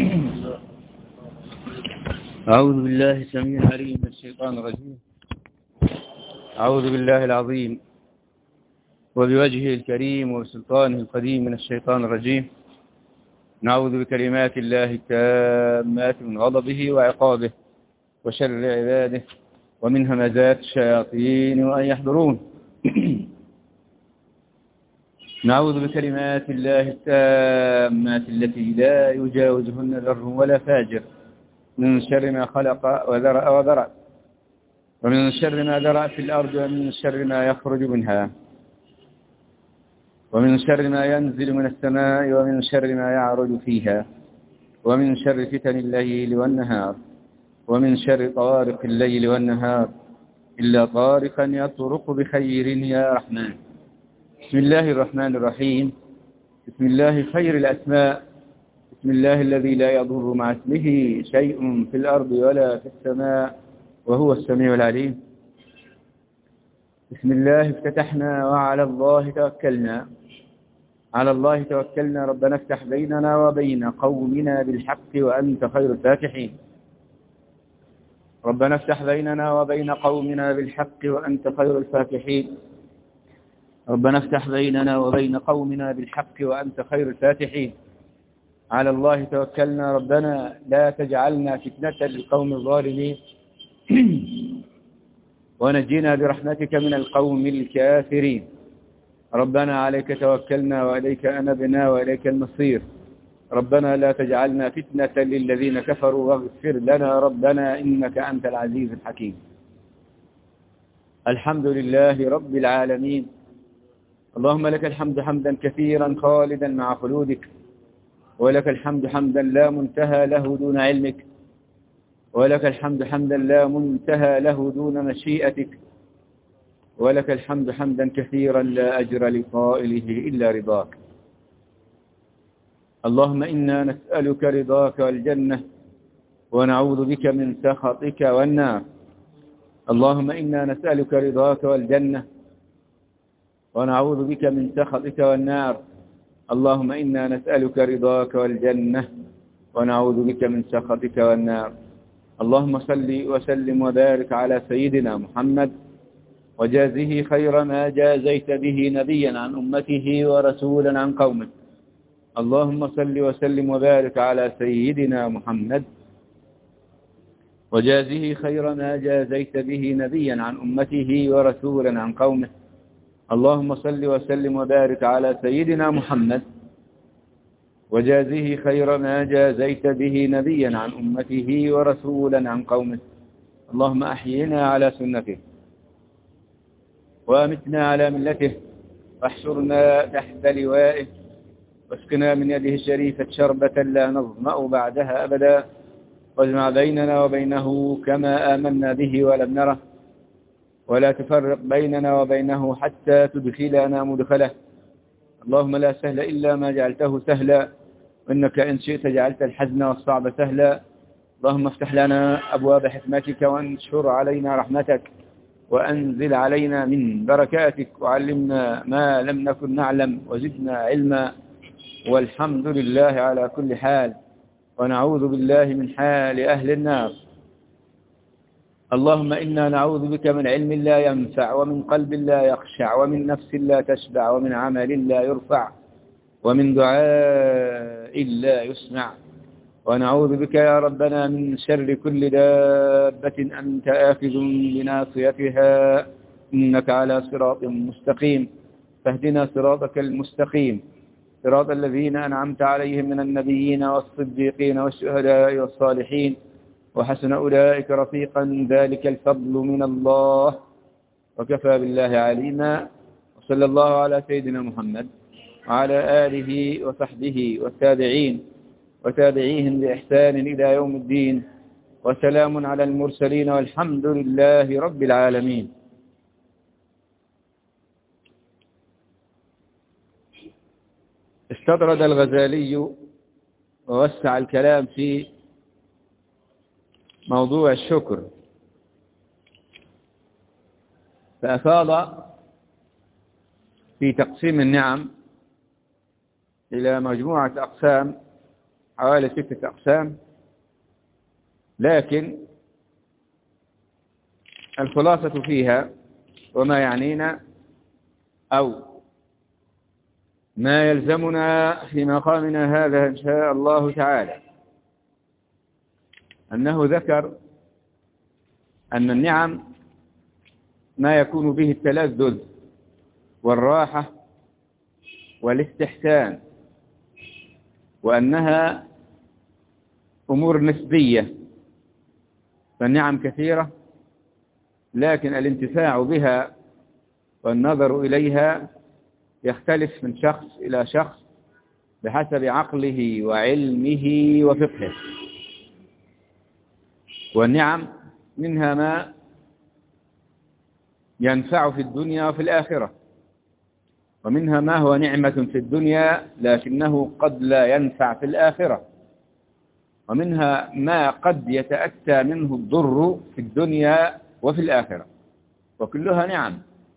أعوذ بالله السميع العليم من الشيطان الرجيم. أعوذ بالله العظيم وبوجهه الكريم وبسلطانه القديم من الشيطان الرجيم. نعوذ بكلمات الله التامات من غضبه وعقابه وشر عباده ومن همزات الشياطين وأن يحضرون. نعوذ بكلمات الله التامات التي لا يجاوزهن ذر ولا فاجر من شر ما خلق وذرأ ومن شر ما ذرأ في الأرض ومن شر ما يخرج منها ومن شر ما ينزل من السماء ومن شر ما يعرج فيها ومن شر فتن الليل والنهار ومن شر طوارق الليل والنهار إلا طارقا يطرق بخير يا رحمن. بسم الله الرحمن الرحيم. بسم الله خير الأسماء. بسم الله الذي لا يضر مع اسمه شيء في الأرض ولا في السماء وهو السميع العليم. بسم الله افتتحنا وعلى الله توكلنا. على الله توكلنا. ربنا افتح بيننا وبين قومنا بالحق وأنت خير الفاتحين. ربنا افتح بيننا وبين قومنا بالحق وأنت خير الفاتحين. ربنا افتح بيننا وبين قومنا بالحق وأنت خير الفاتحين. على الله توكلنا. ربنا لا تجعلنا فتنة للقوم الظالمين ونجينا برحمتك من القوم الكافرين. ربنا عليك توكلنا وإليك أنبنا وإليك المصير. ربنا لا تجعلنا فتنة للذين كفروا واغفر لنا ربنا إنك أنت العزيز الحكيم. الحمد لله رب العالمين. اللهم لك الحمد حمدا كثيرا خالدا مع خلودك، ولك الحمد حمدا لا منتهى له دون علمك، ولك الحمد حمدا لا منتهى له دون مشيئتك، ولك الحمد حمدا كثيرا لا أجر لقائله إلا رضاك. اللهم إنا نسألك رضاك والجنة ونعوذ بك من سخطك والنار. اللهم إنا نسألك رضاك والجنة ونعوذ بك من سخطك والنار. اللهم إنا نسألك رضاك والجنة ونعوذ بك من سخطك والنار. اللهم صل وسلم وبارك على سيدنا محمد وجازه خير ما جازيت به نبيا عن أمته ورسولا عن قومه. اللهم صل وسلم وبارك على سيدنا محمد وجازه خير ما جازيت به نبيا عن أمته ورسولا عن قومه. اللهم صل وسلم وبارك على سيدنا محمد وجازه خير ما جازيت به نبيا عن أمته ورسولا عن قومه. اللهم أحينا على سنته وأمتنا على ملته واحشرنا تحت لوائه واسقنا من يده الشريفة شربة لا نظمأ بعدها أبدا، واجمع بيننا وبينه كما آمنا به ولم نره، ولا تفرق بيننا وبينه حتى تدخلنا مدخله. اللهم لا سهل إلا ما جعلته سهلا، وإنك إن شئت جعلت الحزن والصعب سهلا. اللهم افتح لنا أبواب حكمتك وانشر علينا رحمتك وأنزل علينا من بركاتك وعلمنا ما لم نكن نعلم وزدنا علما، والحمد لله على كل حال، ونعوذ بالله من حال أهل النار. اللهم إنا نعوذ بك من علم لا ينفع ومن قلب لا يخشع ومن نفس لا تشبع ومن عمل لا يرفع ومن دعاء لا يسمع. ونعوذ بك يا ربنا من شر كل دابة أنت آخذ بناصيتها إنك على صراط مستقيم. فاهدنا صراطك المستقيم، صراط الذين أنعمت عليهم من النبيين والصديقين والشهداء والصالحين وحسن أولئك رفيقا. ذلك الفضل من الله وكفى بالله عليما. وصلى الله على سيدنا محمد وعلى آله وصحبه والتابعين وتابعيهم بإحسان إلى يوم الدين، وسلام على المرسلين والحمد لله رب العالمين. استطرد الغزالي ووسع الكلام في موضوع الشكر، فأفاض في تقسيم النعم إلى مجموعة أقسام حوالي 6 أقسام، لكن الخلاصة فيها وما يعنينا أو ما يلزمنا في مقامنا هذا إن شاء الله تعالى أنه ذكر أن النعم ما يكون به التلذذ والراحة والاستحسان، وأنها أمور نسبية، فالنعم كثيرة لكن الانتفاع بها والنظر إليها يختلف من شخص إلى شخص بحسب عقله وعلمه وفقهه. والنعم منها ما ينفع في الدنيا وفي الآخرة، ومنها ما هو نعمة في الدنيا لكنه قد لا ينفع في الآخرة، ومنها ما قد يتأتى منه الضر في الدنيا وفي الآخرة، وكلها نعم.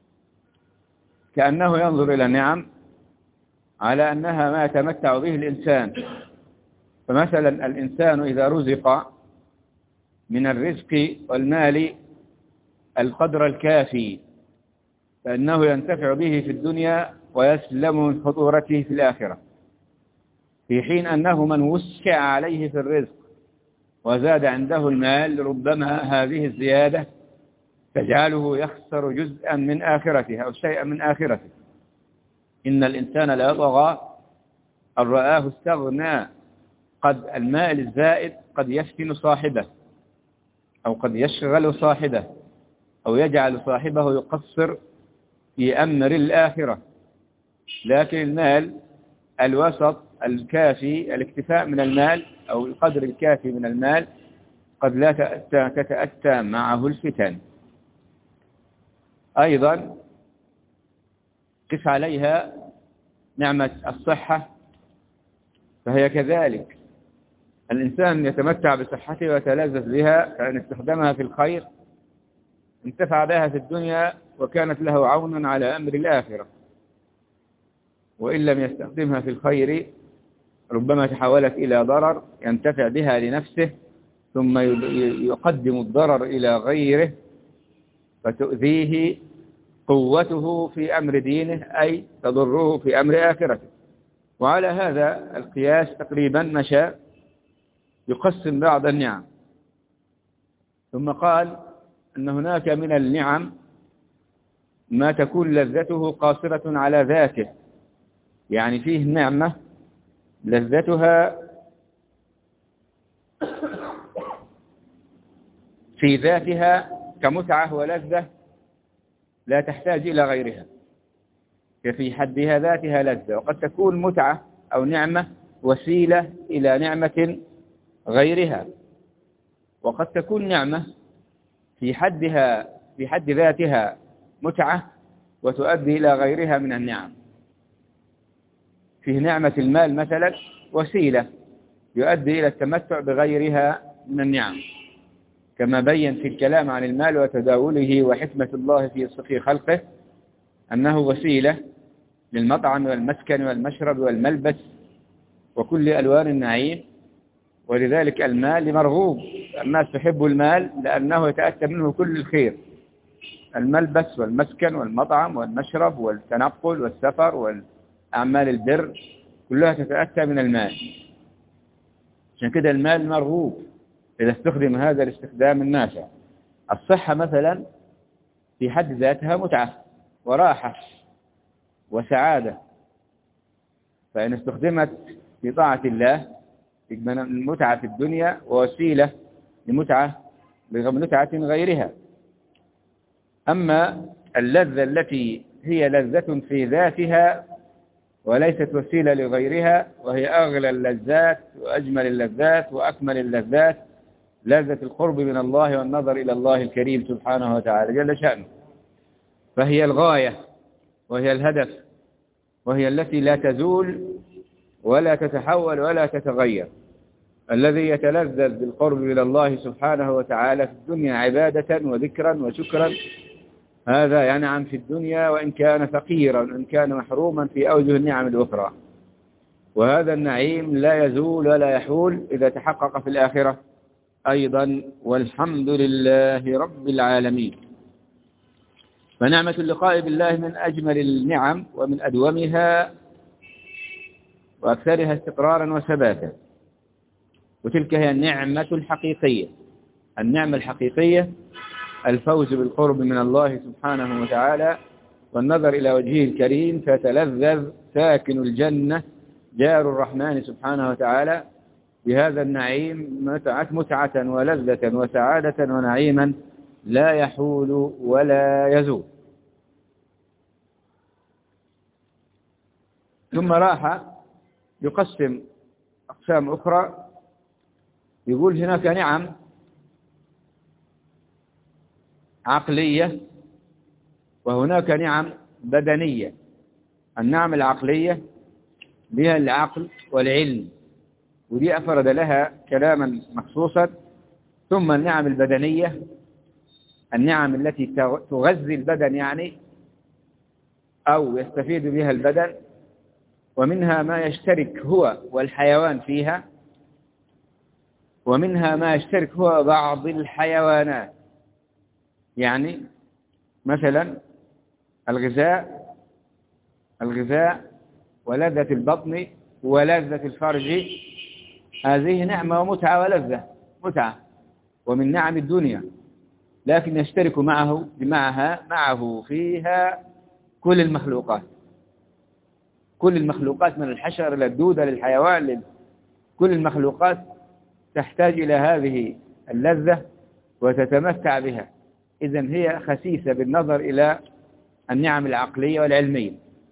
كأنه ينظر إلى النعم على أنها ما يتمتع به الإنسان. فمثلا الإنسان إذا رزق من الرزق والمال القدر الكافي فإنه ينتفع به في الدنيا ويسلم من خطورته في الآخرة، في حين أنه من وسع عليه في الرزق وزاد عنده المال ربما هذه الزيادة تجعله يخسر جزءا من آخرته أو شيئا من آخرته. إن الإنسان لا يطغى أن رآه استغنى. قد المال الزائد قد يفتن صاحبه، أو قد يشغل صاحبه، أو يجعل صاحبه يقصر في أمر الآخرة. لكن المال الوسط الكافي، الاكتفاء من المال أو القدر الكافي من المال قد لا تتأتى معه الفتن. أيضا قف عليها نعمة الصحة، فهي كذلك. الإنسان يتمتع بصحته ويتلذذ بها، فإن استخدمها في الخير انتفع بها في الدنيا وكانت له عونا على أمر الآخرة، وإن لم يستخدمها في الخير ربما تحولت إلى ضرر ينتفع بها لنفسه ثم يقدم الضرر إلى غيره فتؤذيه قوته في أمر دينه، أي تضره في أمر آخرته. وعلى هذا القياس تقريبا مشى يقسم بعض النعم. ثم قال أن هناك من النعم ما تكون لذته قاصرة على ذاته، يعني فيه نعمة لذتها في ذاتها كمتعة ولذة لا تحتاج إلى غيرها، ففي حدها ذاتها لذة. وقد تكون متعة أو نعمة وسيلة إلى نعمة غيرها، وقد تكون نعمة في حد ذاتها متعة وتؤدي إلى غيرها من النعم. فيه نعمة المال مثلا وسيلة يؤدي إلى التمتع بغيرها من النعم، كما بين في الكلام عن المال وتداوله وحكمة الله في خلقه أنه وسيلة للمطعم والمسكن والمشرب والملبس وكل ألوان النعيم. ولذلك المال مرغوب، الناس تحب المال لأنه يتأتى منه كل الخير، الملبس والمسكن والمطعم والمشرب والتنقل والسفر والأعمال البر كلها تتأتى من المال. عشان كده المال مرغوب إذا استخدم هذا الاستخدام النافع. الصحة مثلا في حد ذاتها متعة وراحة وسعادة، فإن استخدمت في طاعة الله المتعة في الدنيا ووسيلة لمتعة غيرها. أما اللذة التي هي لذة في ذاتها وليست وسيلة لغيرها، وهي أغلى اللذات وأجمل اللذات وأكمل اللذات، لذة القرب من الله والنظر إلى الله الكريم سبحانه وتعالى جل شأنه، فهي الغاية وهي الهدف، وهي التي لا تزول ولا تتحول ولا تتغير. الذي يتلذذ بالقرب إلى الله سبحانه وتعالى في الدنيا عبادة وذكرا وشكرا، هذا ينعم في الدنيا وإن كان فقيرا وإن كان محروما في أوجه النعم الأخرى. وهذا النعيم لا يزول ولا يحول إذا تحقق في الآخرة أيضا. والحمد لله رب العالمين. فنعمة اللقاء بالله من أجمل النعم ومن أدومها وأكثرها استقرارا وثباتا، وتلك هي النعمة الحقيقية. النعمة الحقيقية الفوز بالقرب من الله سبحانه وتعالى والنظر إلى وجهه الكريم فتلذذ ساكن الجنة جار الرحمن سبحانه وتعالى بهذا النعيم متعة ولذة وسعادة ونعيما لا يحول ولا يزول. ثم راح يقسم أقسام أخرى، يقول هناك نعم عقلية وهناك نعم بدنية. النعم العقلية بها العقل والعلم، ودي أفرد لها كلاما مخصوصا. ثم النعم البدنية، النعم التي تغذي البدن يعني أو يستفيد بها البدن، ومنها ما يشترك هو والحيوان فيها، ومنها ما يشترك هو بعض الحيوانات. يعني مثلا الغذاء ولذة البطن ولذة الفرج، هذه نعمة ومتعة ولذة متعة ومن نعم الدنيا، لكن يشترك معه فيها كل المخلوقات من الحشر إلى الدودة للحيوان، كل المخلوقات تحتاج إلى هذه اللذة وتتمتع بها. إذن هي خسيسة بالنظر إلى النعم العقلية والعلمية.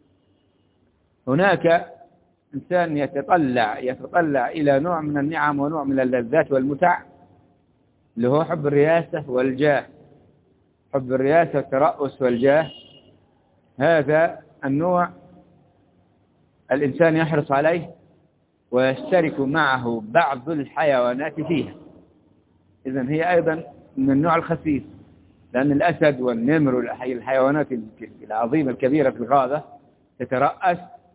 هناك إنسان يتطلع إلى نوع من النعم ونوع من اللذات والمتع، اللي هو حب الرياسة والجاه، حب الرياسة والترأس والجاه. هذا النوع الإنسان يحرص عليه ويشترك معه بعض الحيوانات فيها. إذن هي أيضا من النوع الخسيس، لأن الأسد والنمر والحيوانات العظيمة الكبيرة في الغابة تترأس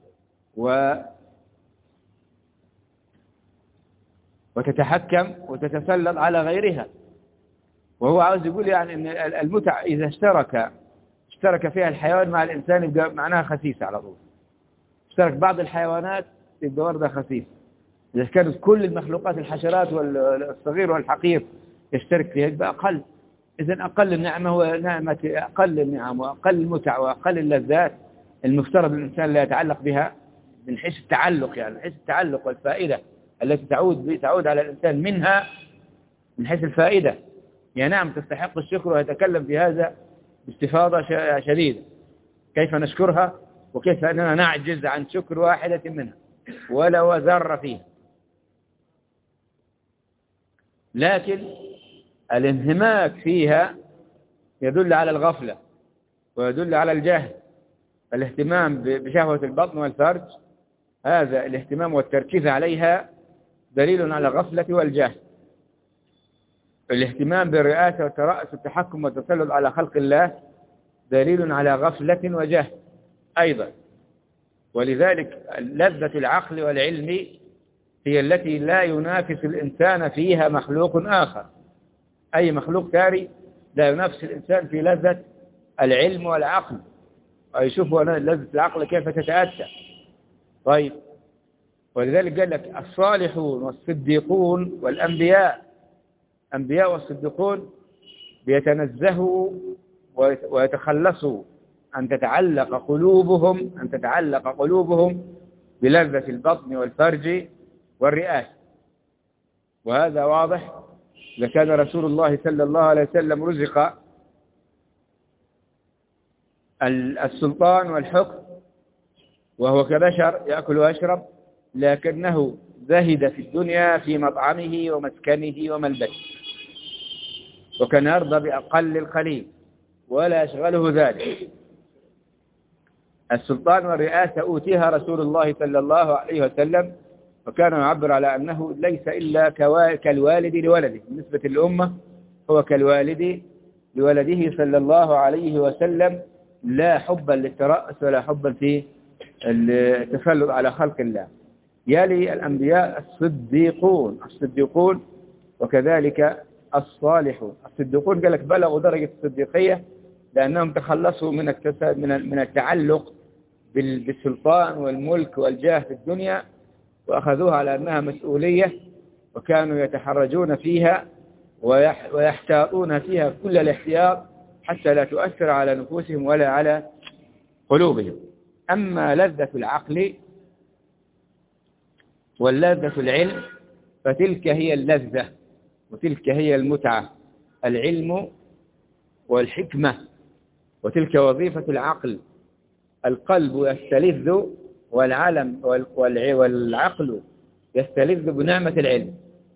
وتتحكم وتتسلط على غيرها. وهو عاوز يقول يعني أن المتع إذا اشترك فيها الحيوان مع الإنسان يبقى معناها خسيسة على طول. اشترك بعض الحيوانات يبقى وردة خسيسة. إذا كانت كل المخلوقات الحشرات والصغير والحقير يشترك فيها يبقى أقل. إذن أقل النعمة هو نعمة أقل النعم وأقل المتع وأقل اللذات المفترض الإنسان لا يتعلق بها من حيث التعلق، يعني من حيث التعلق والفائدة التي تعود على الإنسان منها من حيث الفائدة. يعني نعم تستحق الشكر، ويتكلم في هذا باستفاضة شديدة، كيف نشكرها وكيف أننا نعجز عن شكر واحدة منها ولو ذرة فيها. لكن الانهماك فيها يدل على الغفلة ويدل على الجهل. الاهتمام بشهوة البطن والفرج، هذا الاهتمام والتركيز عليها دليل على الغفلة والجهل. الاهتمام بالرئاسة والترأس والتحكم والتسلط على خلق الله دليل على غفلة وجهل أيضا. ولذلك لذة العقل والعلم هي التي لا ينافس الإنسان فيها مخلوق آخر. أي مخلوق ثاني لا ينافس الإنسان في لذة العلم والعقل، ويشوفوا لذة العقل كيف تتأتى. طيب، ولذلك قال لك الصالحون والصديقون والأنبياء، أنبياء والصديقون بيتنزهوا ويتخلصوا أن تتعلق قلوبهم بلذة البطن والفرج والرئاسة. وهذا واضح إذا كان رسول الله صلى الله عليه وسلم رزق السلطان والحكم وهو كبشر يأكل ويشرب، لكنه زهد في الدنيا في مطعمه ومسكنه وملبسه، وكان يرضى بأقل القليل ولا يشغله ذلك. السلطان والرئاسة أوتيها رسول الله صلى الله عليه وسلم، وكان يعبر على أنه ليس إلا كالوالد لولده. بالنسبة للأمة هو كالوالد لولده صلى الله عليه وسلم، لا حبا للترأس ولا حبا في التسلط على خلق الله. يلي الأنبياء الصديقون وكذلك الصالحون. الصديقون قال لك بلغوا درجة الصديقية لأنهم تخلصوا من التعلق بالسلطان والملك والجاه في الدنيا، وأخذوها على أنها مسؤولية، وكانوا يتحرجون فيها ويحتاطون فيها كل الاحتياط حتى لا تؤثر على نفوسهم ولا على قلوبهم. أما لذة العقل واللذة العلم فتلك هي اللذة وتلك هي المتعة، العلم والحكمة، وتلك وظيفة العقل. القلب يستلذ والعقل يستلذ بنعمة العلم،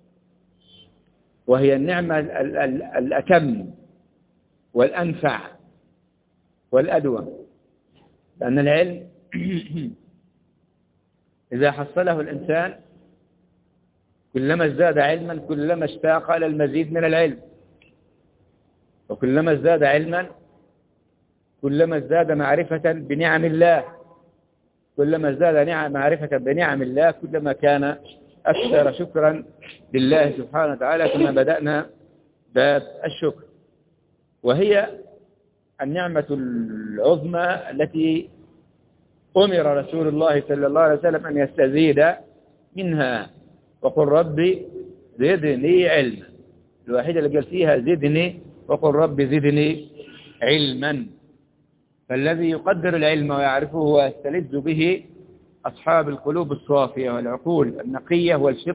وهي النعمة الأتم والأنفع والأدوم، لأن العلم إذا حصله الإنسان كلما ازداد علما كلما اشتاق إلى المزيد من العلم، وكلما ازداد علما كلما ازداد معرفة بنعم الله، كلما ازداد معرفة بنعم الله كلما كان أكثر شكرا لله سبحانه وتعالى، كما بدأنا باب الشكر. وهي النعمة العظمى التي أمر رسول الله صلى الله عليه وسلم أن يستزيد منها، وقل ربي زدني علما. الواحدة اللي قال فيها زدني وقل ربي زدني علما. فالذي يقدر العلم ويعرفه ويستلذ به أصحاب القلوب الصافية والعقول النقية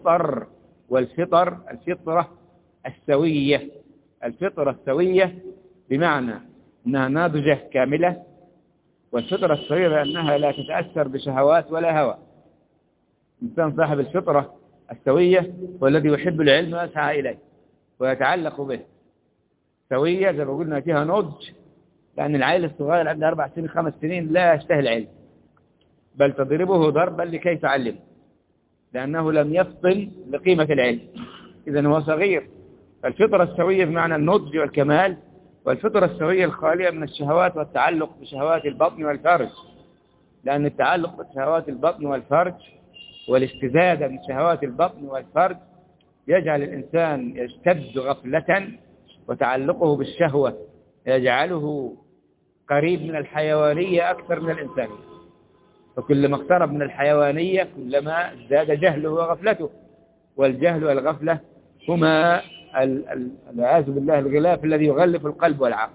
الفطرة السوية. الفطرة السوية بمعنى أنها ناضجة كاملة، والفطرة السوية بأنها لا تتأثر بشهوات ولا هوى. الإنسان صاحب الفطرة السوية والذي يحب العلم ويسعى إليه ويتعلق به. سوية زي ما قلنا فيها نضج، لأن العيل الصغير عنده 4 سنين 5 سنين لا يشتهي العلم، بل تضربه ضربا لكي تعلم، لأنه لم يفطن لقيمة العلم، إذن هو صغير. فالفطرة السوية بمعنى النضج والكمال، والفطرة السوية الخالية من الشهوات والتعلق بشهوات البطن والفرج، لأن التعلق بشهوات البطن والفرج والاستزادة من شهوات البطن والفرج يجعل الإنسان يشتد غفلة، وتعلقه بالشهوة يجعله قريب من الحيوانية أكثر من الإنسانية، فكلما اقترب من الحيوانية كلما ازداد جهله وغفلته، والجهل والغفلة هما والعياذ بالله الغلاف الذي يغلف القلب والعقل.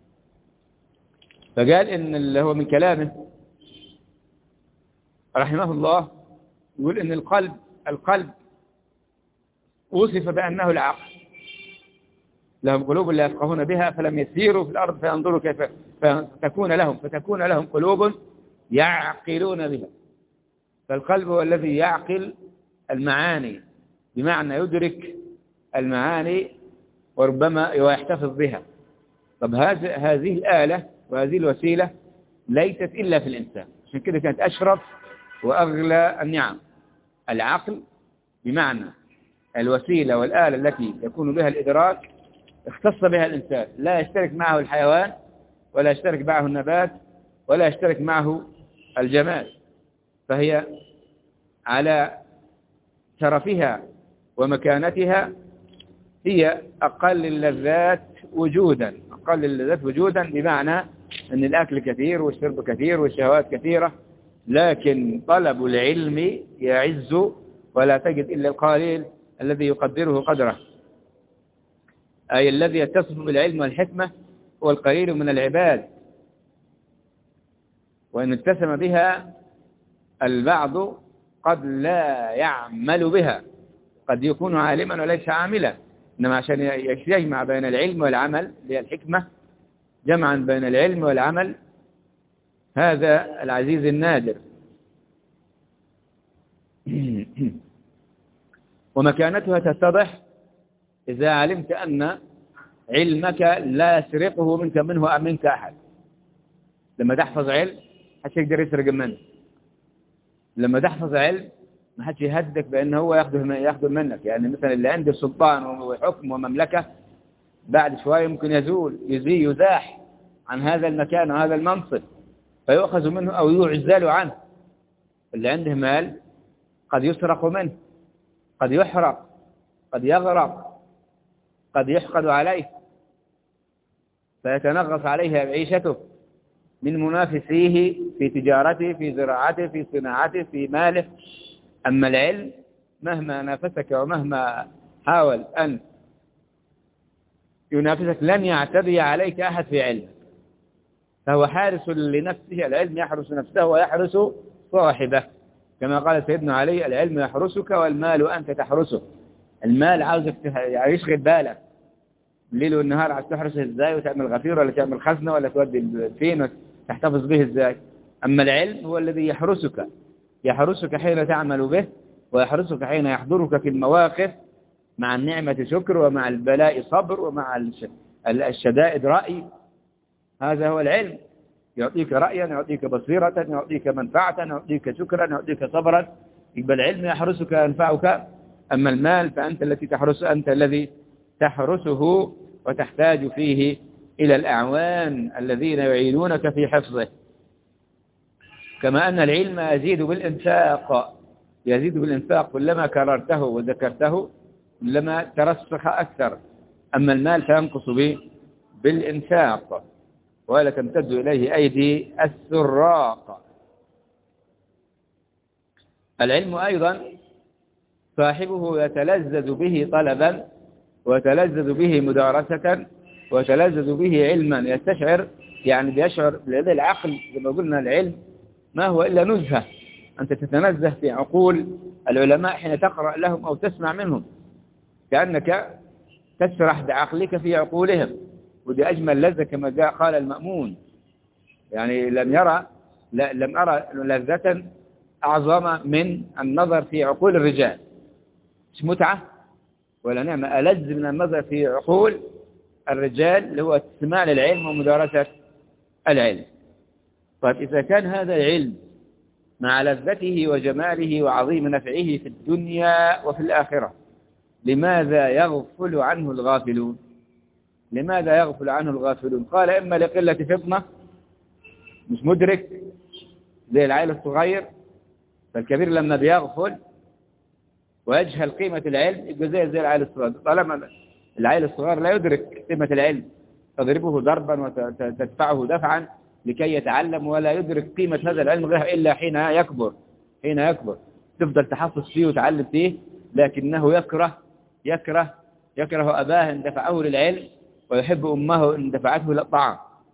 فقال إن اللي هو من كلامه رحمه الله يقول إن القلب وصف بأنه العقل، لهم قلوب لا يفقهون بها فلم يسيروا في الأرض فينظروا كيف فتكون لهم قلوب يعقلون بها. فالقلب هو الذي يعقل المعاني، بمعنى يدرك المعاني وربما ويحتفظ بها. طب هذه الآلة وهذه الوسيلة ليست إلا في الإنسان، عشان كده كانت أشرف وأغلى النعم. العقل بمعنى الوسيلة والآلة التي يكون بها الإدراك اختص بها الإنسان، لا يشترك معه الحيوان ولا يشترك معه النبات ولا يشترك معه الجماد، فهي على شرفها ومكانتها هي أقل اللذات وجودا، بمعنى أن الأكل كثير والشرب كثير والشهوات كثيرة، لكن طلب العلم يعز ولا تجد إلا القليل الذي يقدره قدره، أي الذي يتصف بالعلم والحكمة هو القليل من العباد، وإن اتسم بها البعض قد لا يعمل بها، قد يكون عالما وليس عاملا، إنما عشان يجمع بين العلم والعمل للحكمة، جمعا بين العلم والعمل، هذا العزيز النادر. ومكانتها تتضح إذا علمت أن علمك لا يسرقه منك أحد. لما تحفظ علم محدش يقدر يسرق منك، لما تحفظ علم محدش يهدك بأنه هو ياخذه منك. يعني مثلا اللي عنده سلطان وحكم ومملكة بعد شوية ممكن يزاح عن هذا المكان وهذا المنصب فيؤخذ منه أو يعزل عنه. اللي عنده مال قد يسرق منه، قد يحرق، قد يغرق، قد يحقد عليه فيتنغص عليه عيشته من منافسيه في تجارته، في زراعته، في صناعته، في ماله. أما العلم مهما نافسك ومهما حاول أن ينافسك لن يعتدي عليك أحد في علمك، فهو حارس لنفسه. العلم يحرس نفسه ويحرس صاحبه، كما قال سيدنا علي: العلم يحرسك والمال أنت تحرسه. المال عاوزك يشغل بالك الليل والنهار، عاوز تحرسه ازاي، وتعمل غفير ولا تعمل خزنة ولا تودي فين وتحتفظ به ازاي. أما العلم هو الذي يحرسك حين تعمل به، ويحرسك حين يحضرك في المواقف، مع النعمة شكر، ومع البلاء صبر، ومع الشدائد رأي. هذا هو العلم، يعطيك رأيا، يعطيك بصيرة، يعطيك منفعة، يعطيك شكرا، يعطيك صبرا. يبقى العلم يحرسك ينفعك. أما المال فأنت الذي تحرسه، وتحتاج فيه إلى الأعوان الذين يعينونك في حفظه. كما أن العلم يزيد بالإنفاق، كلما كررته وذكرته كلما ترسخ أكثر. أما المال فينقص بالإنفاق، ولا تمتد إليه أيدي السراق. العلم أيضا صاحبه يتلذذ به طلبا، ويتلذذ به مدارسة، ويتلذذ به علما. يستشعر، يعني بيشعر لدى العقل، زي ما قلنا العلم ما هو إلا نزهة. أنت تتنزه في عقول العلماء حين تقرأ لهم أو تسمع منهم، كأنك تسرح بعقلك في عقولهم، ودي أجمل لذة كما قال المأمون. يعني لم أرى لذة أعظم من النظر في عقول الرجال. مش متعة ولا نعمة ألذ من النظر في عقول الرجال، اللي هو استماع للعلم ومدارسة العلم. طيب إذا كان هذا العلم مع لذته وجماله وعظيم نفعه في الدنيا وفي الآخرة، لماذا يغفل عنه الغافلون؟ لماذا يغفل عنه الغافلون؟ قال: إما لقلة فطنة، مش مدرك زي العيل الصغير. فالكبير لما بيغفل ويجهل قيمة العلم يبقى زي العيل الصغير. طالما العيل الصغير لا يدرك قيمة العلم، تضربه ضربا وتدفعه دفعا لكي يتعلم، ولا يدرك قيمة هذا العلم غير إلا حين يكبر. تفضل تحفظ فيه وتعلم فيه، لكنه يكره أباه إن دفعه للعلم، ويحب أمه إن دفعته للطعام.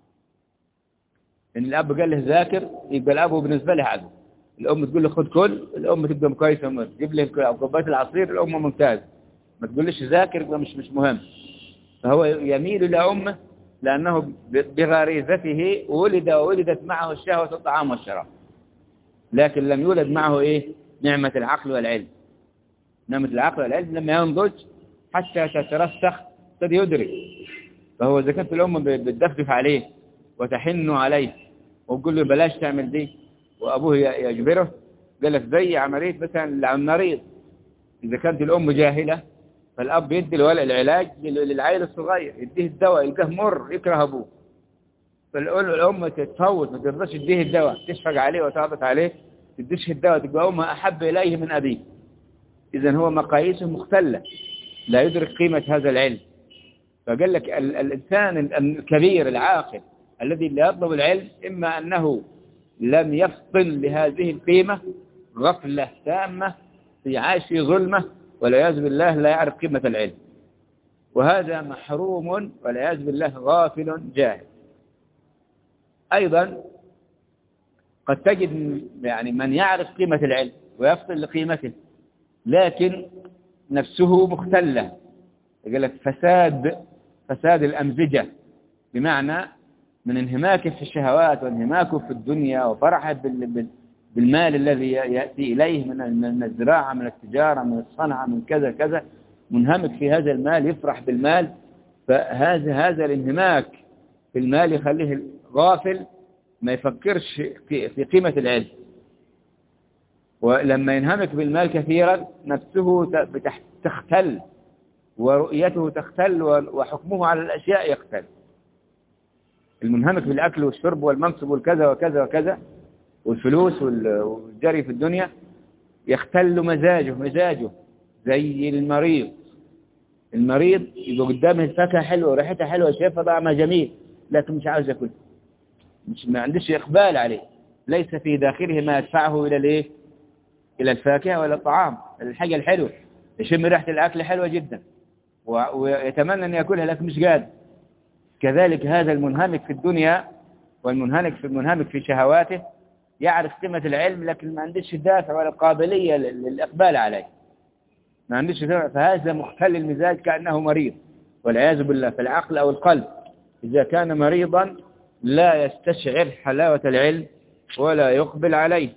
إن الأب قال له ذاكر، يبقى الأب بالنسبة له عدو. الأم تقول له خذ كل، الأم تبقى كويسة، تجيب له كوباية العصير، الأم ممتازة. ما تقولش ذاكر، يبقى مش مهم. فهو يميل إلى أمه، لأنه بغريزته ولدت معه الشهوة الطعام والشراب، لكن لم يولد معه نعمة العقل والعلم. نعمة العقل والعلم لما ينضج حتى تترسخ قد يدرك. فهو إذا كانت الأم بتدفدف عليه وتحن عليه وتقول له بلاش تعمل دي، وأبوه يجبره، قال لك زي عملية مثلا المريض. إذا كانت الأم جاهلة فالأب يدي العلاج للعيل الصغير، يديه الدواء يلقاه مر يكره أبوه، فالأم تتفوت ما ترضاش تديه الدواء، تشفق عليه وتعطف عليه، تديش الدواء، تبقى أمها أحب إليه من أبيه. إذن هو مقاييسه مختلة، لا يدرك قيمة هذا العلم. فقال لك الإنسان الكبير العاقل الذي لا يطلب العلم، إما أنه لم يفطن لهذه القيمة، غفلة تامة، عايش في ظلمة، والعياذ بالله لا يعرف قيمة العلم، وهذا محروم والعياذ بالله غافل جاهل. أيضا قد تجد يعني من يعرف قيمة العلم ويفطن لقيمته، لكن نفسه مختلة. يقول لك فساد الأمزجة، بمعنى من انهماكه في الشهوات وانهماكه في الدنيا وفرحه بالمال الذي يأتي إليه من الزراعة، من التجارة، من الصنعة، من كذا كذا، منهمك في هذا المال، يفرح بالمال. فهذا الانهماك في المال يخليه غافل، ما يفكرش في قيمة العلم. ولما ينهمك بالمال كثيرا نفسه تختل، ورؤيته تختل، وحكمه على الأشياء يختل. المنهمك بالأكل والشرب والمنصب والكذا وكذا وكذا والفلوس والجري في الدنيا، يختل مزاجه زي المريض يبقى قدامه الفاكهة حلوة وريحتها حلوة شايفها طعمها جميل، لكن مش عاوز ياكل، ما عندش إقبال عليه، ليس في داخله ما يدفعه إلى الإيه؟ إلى الفاكهة ولا الطعام، الحاجة الحلوة، يشم ريحة الأكل حلوة جدا ويتمنى أن يأكلها لكن مش قادر. كذلك هذا المنهمك في الدنيا والمنهمك في شهواته يعرف قيمة العلم لكن ما عندش الدافع ولا القابلية للإقبال عليه، ما عندش دافع، فهذا مختل المزاج كأنه مريض والعياذ بالله. فالعقل أو القلب إذا كان مريضا لا يستشعر حلاوة العلم ولا يقبل عليه.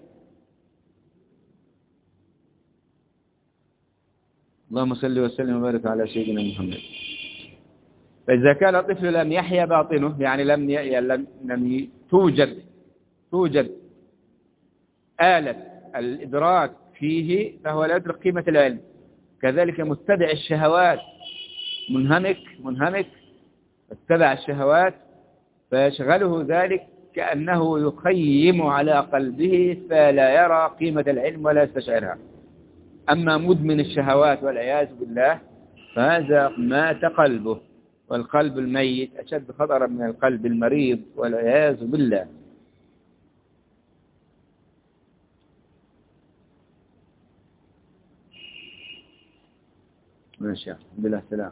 اللهم صل وسلم وبارك على سيدنا محمد. فإذا كان الطفل لم يحيا باطنه، يعني لم توجد آلة الإدراك فيه، فهو لا يدرك قيمة العلم. كذلك متبع الشهوات منهمك اتبع الشهوات فيشغله ذلك كأنه يخيم على قلبه فلا يرى قيمة العلم ولا يستشعرها. أما مدمن الشهوات والعياذ بالله فهذا مات قلبه، والقلب الميت أشد خطرا من القلب المريض والعياذ بالله. ماشي بالله سلام.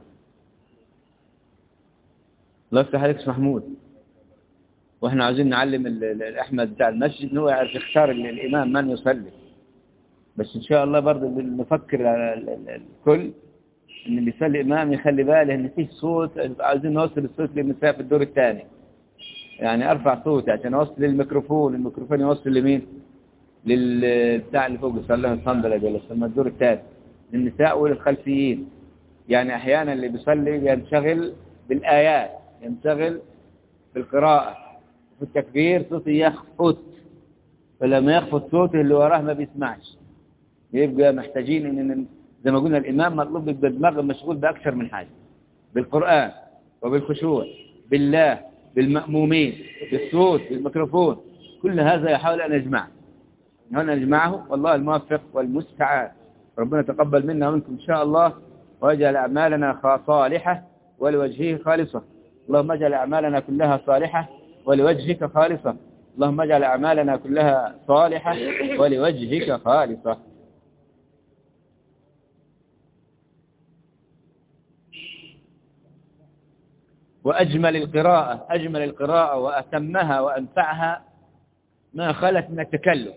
الله يفتح عليك محمود. واحنا عايزين نعلم الأحمد بتاع المسجد انه يعرف يختار الإمام من يصلي، بس إن شاء الله برضه بنفكر على الكل إن اللي يصلي إمام يخلي باله إن فيه صوت، عايزين نوصل الصوت للنساء في الدور الثاني، يعني أرفع صوتي عشان أوصل الميكروفون يوصل لمين؟ للبتاع اللي فوق صلى الله الصندلة دي لما الدور الثاني للنساء وللخلفيين. يعني أحيانا اللي بيصلي ينشغل بالآيات، ينشغل بالقراءة، في التكبير صوتي يخفت، فلما يخفت صوته اللي وراه ما بيسمعش. يبقى محتاجين ان زي ما قلنا الامام مطلوب يبقى دماغه مشغول باكثر من حاجه، بالقران وبالخشوع بالله بالمأمومين بالصوت بالميكروفون، كل هذا يحاول ان يجمعه. هنا نجمعه والله الموفق والمستعان. ربنا تقبل منا ومنكم ان شاء الله، واجعل اعمالنا صالحه ولوجهه خالصه. اللهم اجعل اعمالنا كلها صالحه ولوجهك خالصه. اللهم اجعل اعمالنا كلها صالحه ولوجهك خالصه. وأجمل القراءة وأتمها وأنفعها ما خلت من التكلف،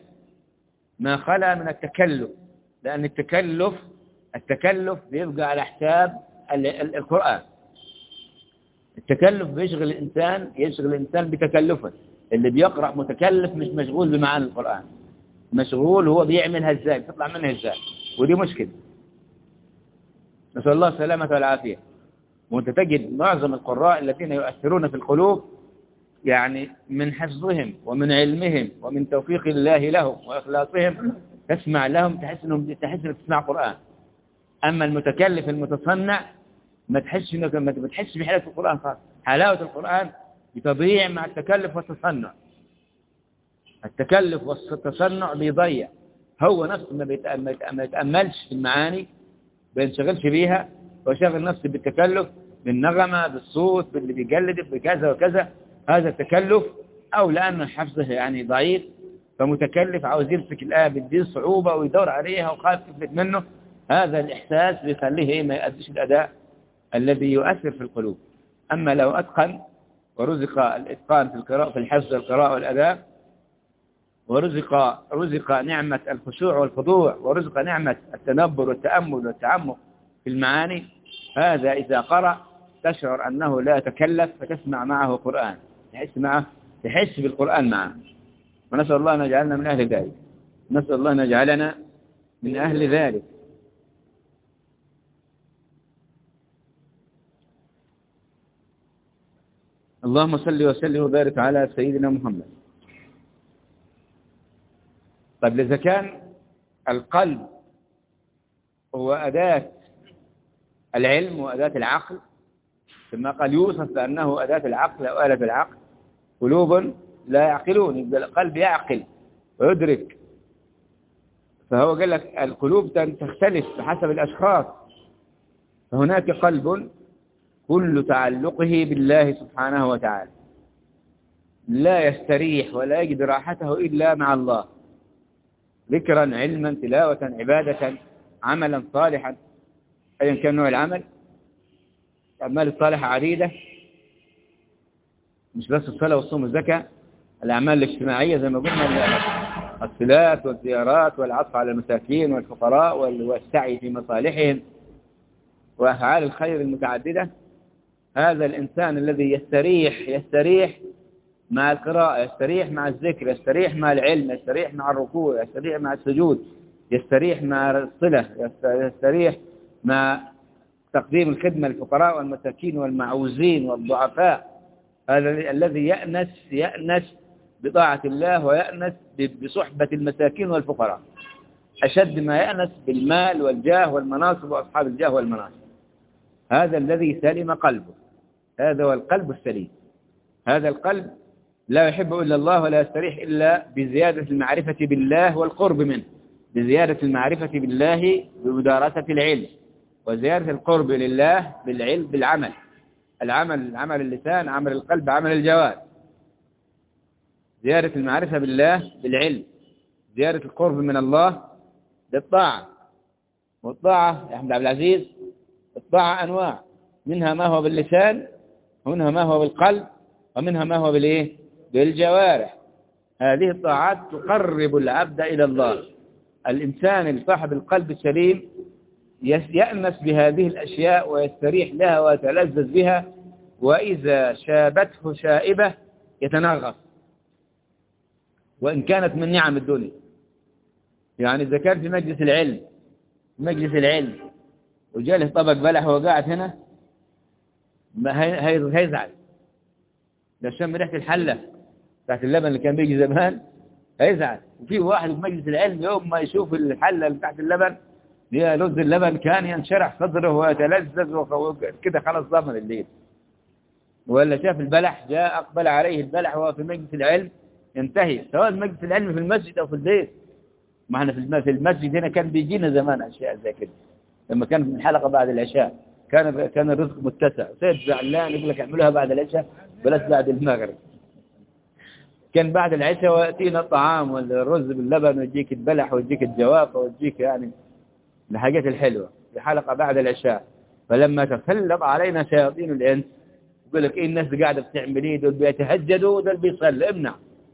لأن التكلف بيبقى على حساب القرآن. التكلف بيشغل الإنسان بتكلفه. اللي بيقرأ متكلف مش مشغول بمعاني القرآن، مشغول هو بيعملها ازاي، تطلع منها ازاي، ودي مشكلة. نسأل الله السلامة والعافية. وانت تجد معظم القراء الذين يؤثرون في القلوب يعني من حفظهم ومن علمهم ومن توفيق الله لهم وإخلاصهم، تسمع لهم تحس انك تسمع قرآن. أما المتكلف المتصنع ما تحسش بحلاوة القرآن خالص. حلاوة القرآن بتضيع مع التكلف والتصنع. التكلف والتصنع بيضيع، هو نفسه ما يتأملش في المعاني، بينشغلش بيها، وشغل نفسه بالتكلف، بالنغمة، بالصوت، باللي بيجلد، بكذا وكذا. هذا التكلف، أو لأنه حفظه يعني ضعيف فمتكلف، عاوز يمسك الآية بدي صعوبة ويدور عليها وخاف تفلت منه. هذا الإحساس بيخليه ما يؤديش الأداء الذي يؤثر في القلوب. أما لو أتقن ورزق الإتقان في القراءة، في الحفظ والقراءة والأداء، ورزق نعمة الخشوع والخضوع، ورزق نعمة التدبر والتأمل والتعمق في المعاني، هذا إذا قرأ تشعر أنه لا يتكلف، فتسمع معه قرآن، تحس بالقرآن معه. ونسأل الله أن يجعلنا من أهل ذلك، نسأل الله أن يجعلنا من أهل ذلك. اللهم صل وسلم وبارك على سيدنا محمد. طيب إذا كان القلب هو أداة العلم وأداة العقل، كما قال يوصف بأنه أداة العقل أو آلة العقل، قلوب لا يعقلون، يبقى القلب يعقل ويدرك، فهو قال لك القلوب تختلف بحسب الأشخاص، فهناك قلب كل تعلقه بالله سبحانه وتعالى لا يستريح ولا يجد راحته إلا مع الله، ذكرا، علما، تلاوة، عبادة، عملا صالحا، أيا كان نوع العمل. الأعمال الصالحة عديدة، مش بس الصلاة والصوم والزكاة، الأعمال الاجتماعية زي ما قلنا، الصلات والزيارات والعطف على المساكين والفقراء والسعي في مصالحهم وأفعال الخير المتعددة. هذا الإنسان الذي يستريح مع القراءة، يستريح مع الذكر، يستريح مع العلم، يستريح مع الركوع، يستريح مع السجود، يستريح مع الصلة، يستريح مع تقديم الخدمة للفقراء والمساكين والمعوزين والضعفاء. هذا الذي يأنس بطاعة الله ويأنس بصحبة المساكين والفقراء، أشد ما يأنس بالمال والجاه والمناصب وأصحاب الجاه والمناصب. هذا الذي سلم قلبه، هذا هو القلب السليم. هذا القلب لا يحب إلا الله ولا يستريح إلا بزيادة المعرفة بالله والقرب منه، بزيادة المعرفة بالله بمدارسة العلم، وزيادة القرب لله بالعلم بالعمل، عمل اللسان، عمل القلب، عمل الجوارح. زيادة المعرفة بالله بالعلم، زيادة القرب من الله بالطاعة. والطاعة يا أحمد عبد العزيز، الطاعة أنواع، منها ما هو باللسان، ومنها ما هو بالقلب، ومنها ما هو بالجوارح. هذه الطاعات تقرب العبد إلى الله. الإنسان صاحب القلب السليم يأنس بهذه الأشياء ويستريح لها ويتلذذ بها، وإذا شابته شائبة يتنغص، وإن كانت من نعم الدنيا. يعني إذا كان في مجلس العلم وجاله طبق بلح وهو قاعد هنا، هيزعل. لو شم ريحة الحلة بتاعت اللبن اللي كان بيجي زمان هيزعل. وفي واحد في مجلس العلم يوم ما يشوف الحلة بتاعت اللبن هي لوز اللبن كان ينشرح صدره ويتلذذ وكده خلاص ضمن الليل. ولا شاف البلح جاء أقبل عليه البلح وهو في مجلس العلم ينتهي، سواء مجلس العلم في المسجد أو في البيت. ما احنا في المسجد هنا كان بيجينا زمان أشياء زي كده، لما كان في الحلقة بعد العشاء كان الرزق متسع، سيد زعلان يقول لك اعملوها بعد العشاء بلاش بعد المغرب. كان بعد العشاء ويأتينا الطعام والرز باللبن ويجيك البلح ويجيك الجوافة ويجيك يعني الحاجات الحلوة في حلقة بعد العشاء. فلما تسلط علينا شياطين الإنس يقول لك إيه الناس قاعدة بتعمل إيه؟ دول بيتهجدوا، دول بيصلوا، امنع،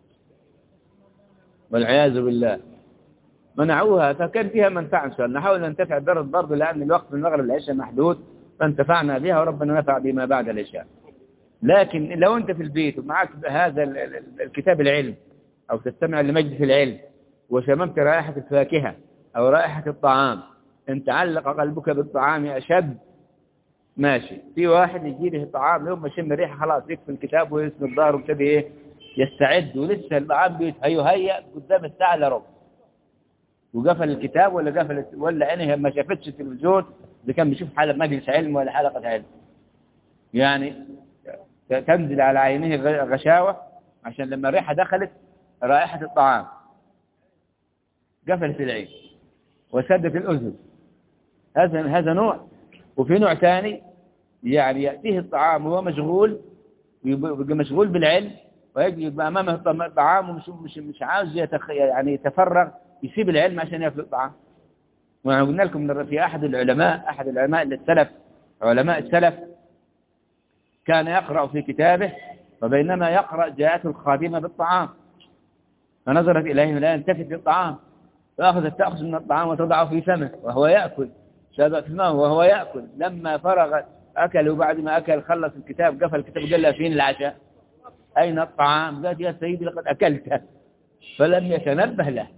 والعياذ بالله. منعوها، فكان فيها منفعة إن شاء الله. نحاول ننتفع برضه لأن الوقت من المغرب للعشاء محدود، فانتفعنا بها وربنا نفع بما بعد العشاء. لكن لو أنت في البيت ومعك هذا الكتاب العلم أو تستمع لمجلس العلم وشممت رائحة الفاكهة أو رائحة الطعام، إن تعلق قلبك بالطعام أشد ماشي. في واحد يجي له طعام يوم ما يشم الريحة خلاص يكفي الكتاب ويسند الظهر وابتدي إيه يستعد، ولسه الطعام بيتهيأ قدام الساعة إلا ربع وقفل الكتاب ولا عينه ما شافتش التلفزيون اللي كان بيشوف حلقة مجلس علم ولا حلقة علم. يعني تنزل على عينيه غشاوة عشان لما الريحة دخلت رائحة الطعام قفلت العين وسدت الأذن. هذا نوع. وفي نوع ثاني يعني يأتيه الطعام وهو مشغول، يبقى مشغول بالعلم ويبقى أمامه الطعام ومش عاوز يعني يتفرغ يسيب العلم عشان يأكل الطعام. وقلنا لكم في أحد العلماء السلف، علماء السلف، كان يقرأ في كتابه وبينما يقرأ جاءته الخادمة بالطعام فنظرت إليه لا يلتفت للطعام فأخذت تأخذ من الطعام وتضعه في فمه وهو يأكل، شابت فمه وهو يأكل. لما فرغ أكل، وبعد ما أكل خلص الكتاب قفل الكتاب قال له فين العشاء؟ أين الطعام؟ قالت يا سيدي لقد أكلته. فلم يتنبه له.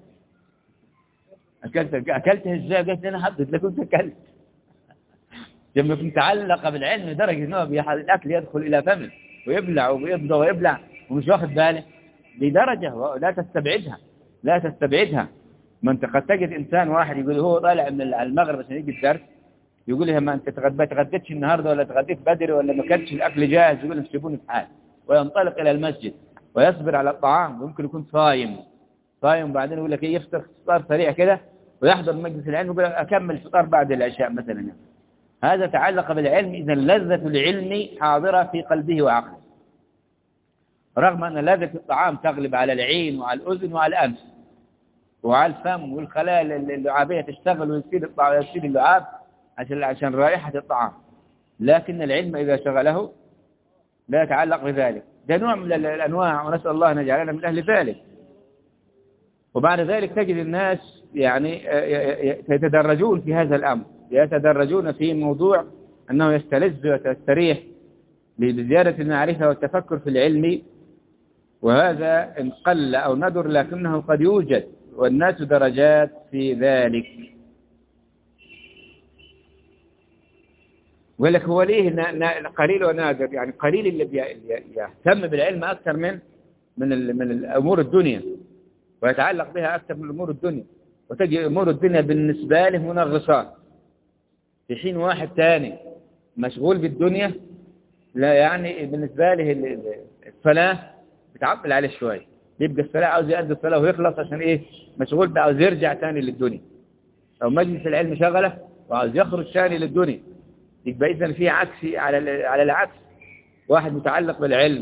أكلته إزاي؟ قالت أنا حدث لك كنت أكلت. لما كنت تعلق بالعلم لدرجة أنه الأكل يدخل إلى فمه ويبلع ويبضى ويبلع ومش واخد باله، لدرجة لا تستبعدها. ما أنت قد تجد إنسان واحد يقول هو طالع من المغرب عشان يجي الدرس يقول لها ما أنت تغديتش النهاردة ولا تغديت بدري ولا ما كانش الأكل جاهز، يقول لهم سيبوني في حال، وينطلق إلى المسجد ويصبر على الطعام. ويمكن يكون صايم بعدين يقول لك إيه يفطر فطار سريع كده ويحضر مجلس العلم ويقول أكمل الفطار بعد العشاء مثلا يعني. هذا تعلق بالعلم. إذا لذة العلم حاضرة في قلبه وعقله، رغم أن لذة الطعام تغلب على العين وعلى الأذن وعلى الأنف وعلى الفم والخلايا اللعابية تشتغل ويصير اللعاب عشان رائحة الطعام، لكن العلم إذا شغله لا يتعلق بذلك. ده نوع من الأنواع، ونسأل الله أن يجعلنا من أهل ذلك. وبعد ذلك تجد الناس يعني يتدرجون في هذا الأمر، يتدرجون في موضوع أنه يستلذ ويستريح بزيادة المعرفة والتفكر في العلم، وهذا إن قل أو ندر لكنه قد يوجد، والناس درجات في ذلك. ولك هو ليه قليل ونادر؟ يعني قليل اللي يهتم بالعلم أكثر من الأمور الدنيا، ويتعلق بها أكثر من أمور الدنيا، وتجي أمور الدنيا بالنسبة له منغصات، في حين واحد ثاني مشغول بالدنيا لا يعني بالنسبة له الصلاة بتعطل عليه شوية، يبقى الصلاة عاوز يؤدي الصلاة ويخلص عشان إيه؟ مشغول بقى عاوز يرجع ثاني للدنيا. أو مجلس العلم شغله وعاوز يخرج ثاني للدنيا، يبقى إذن في عكس على العكس. واحد متعلق بالعلم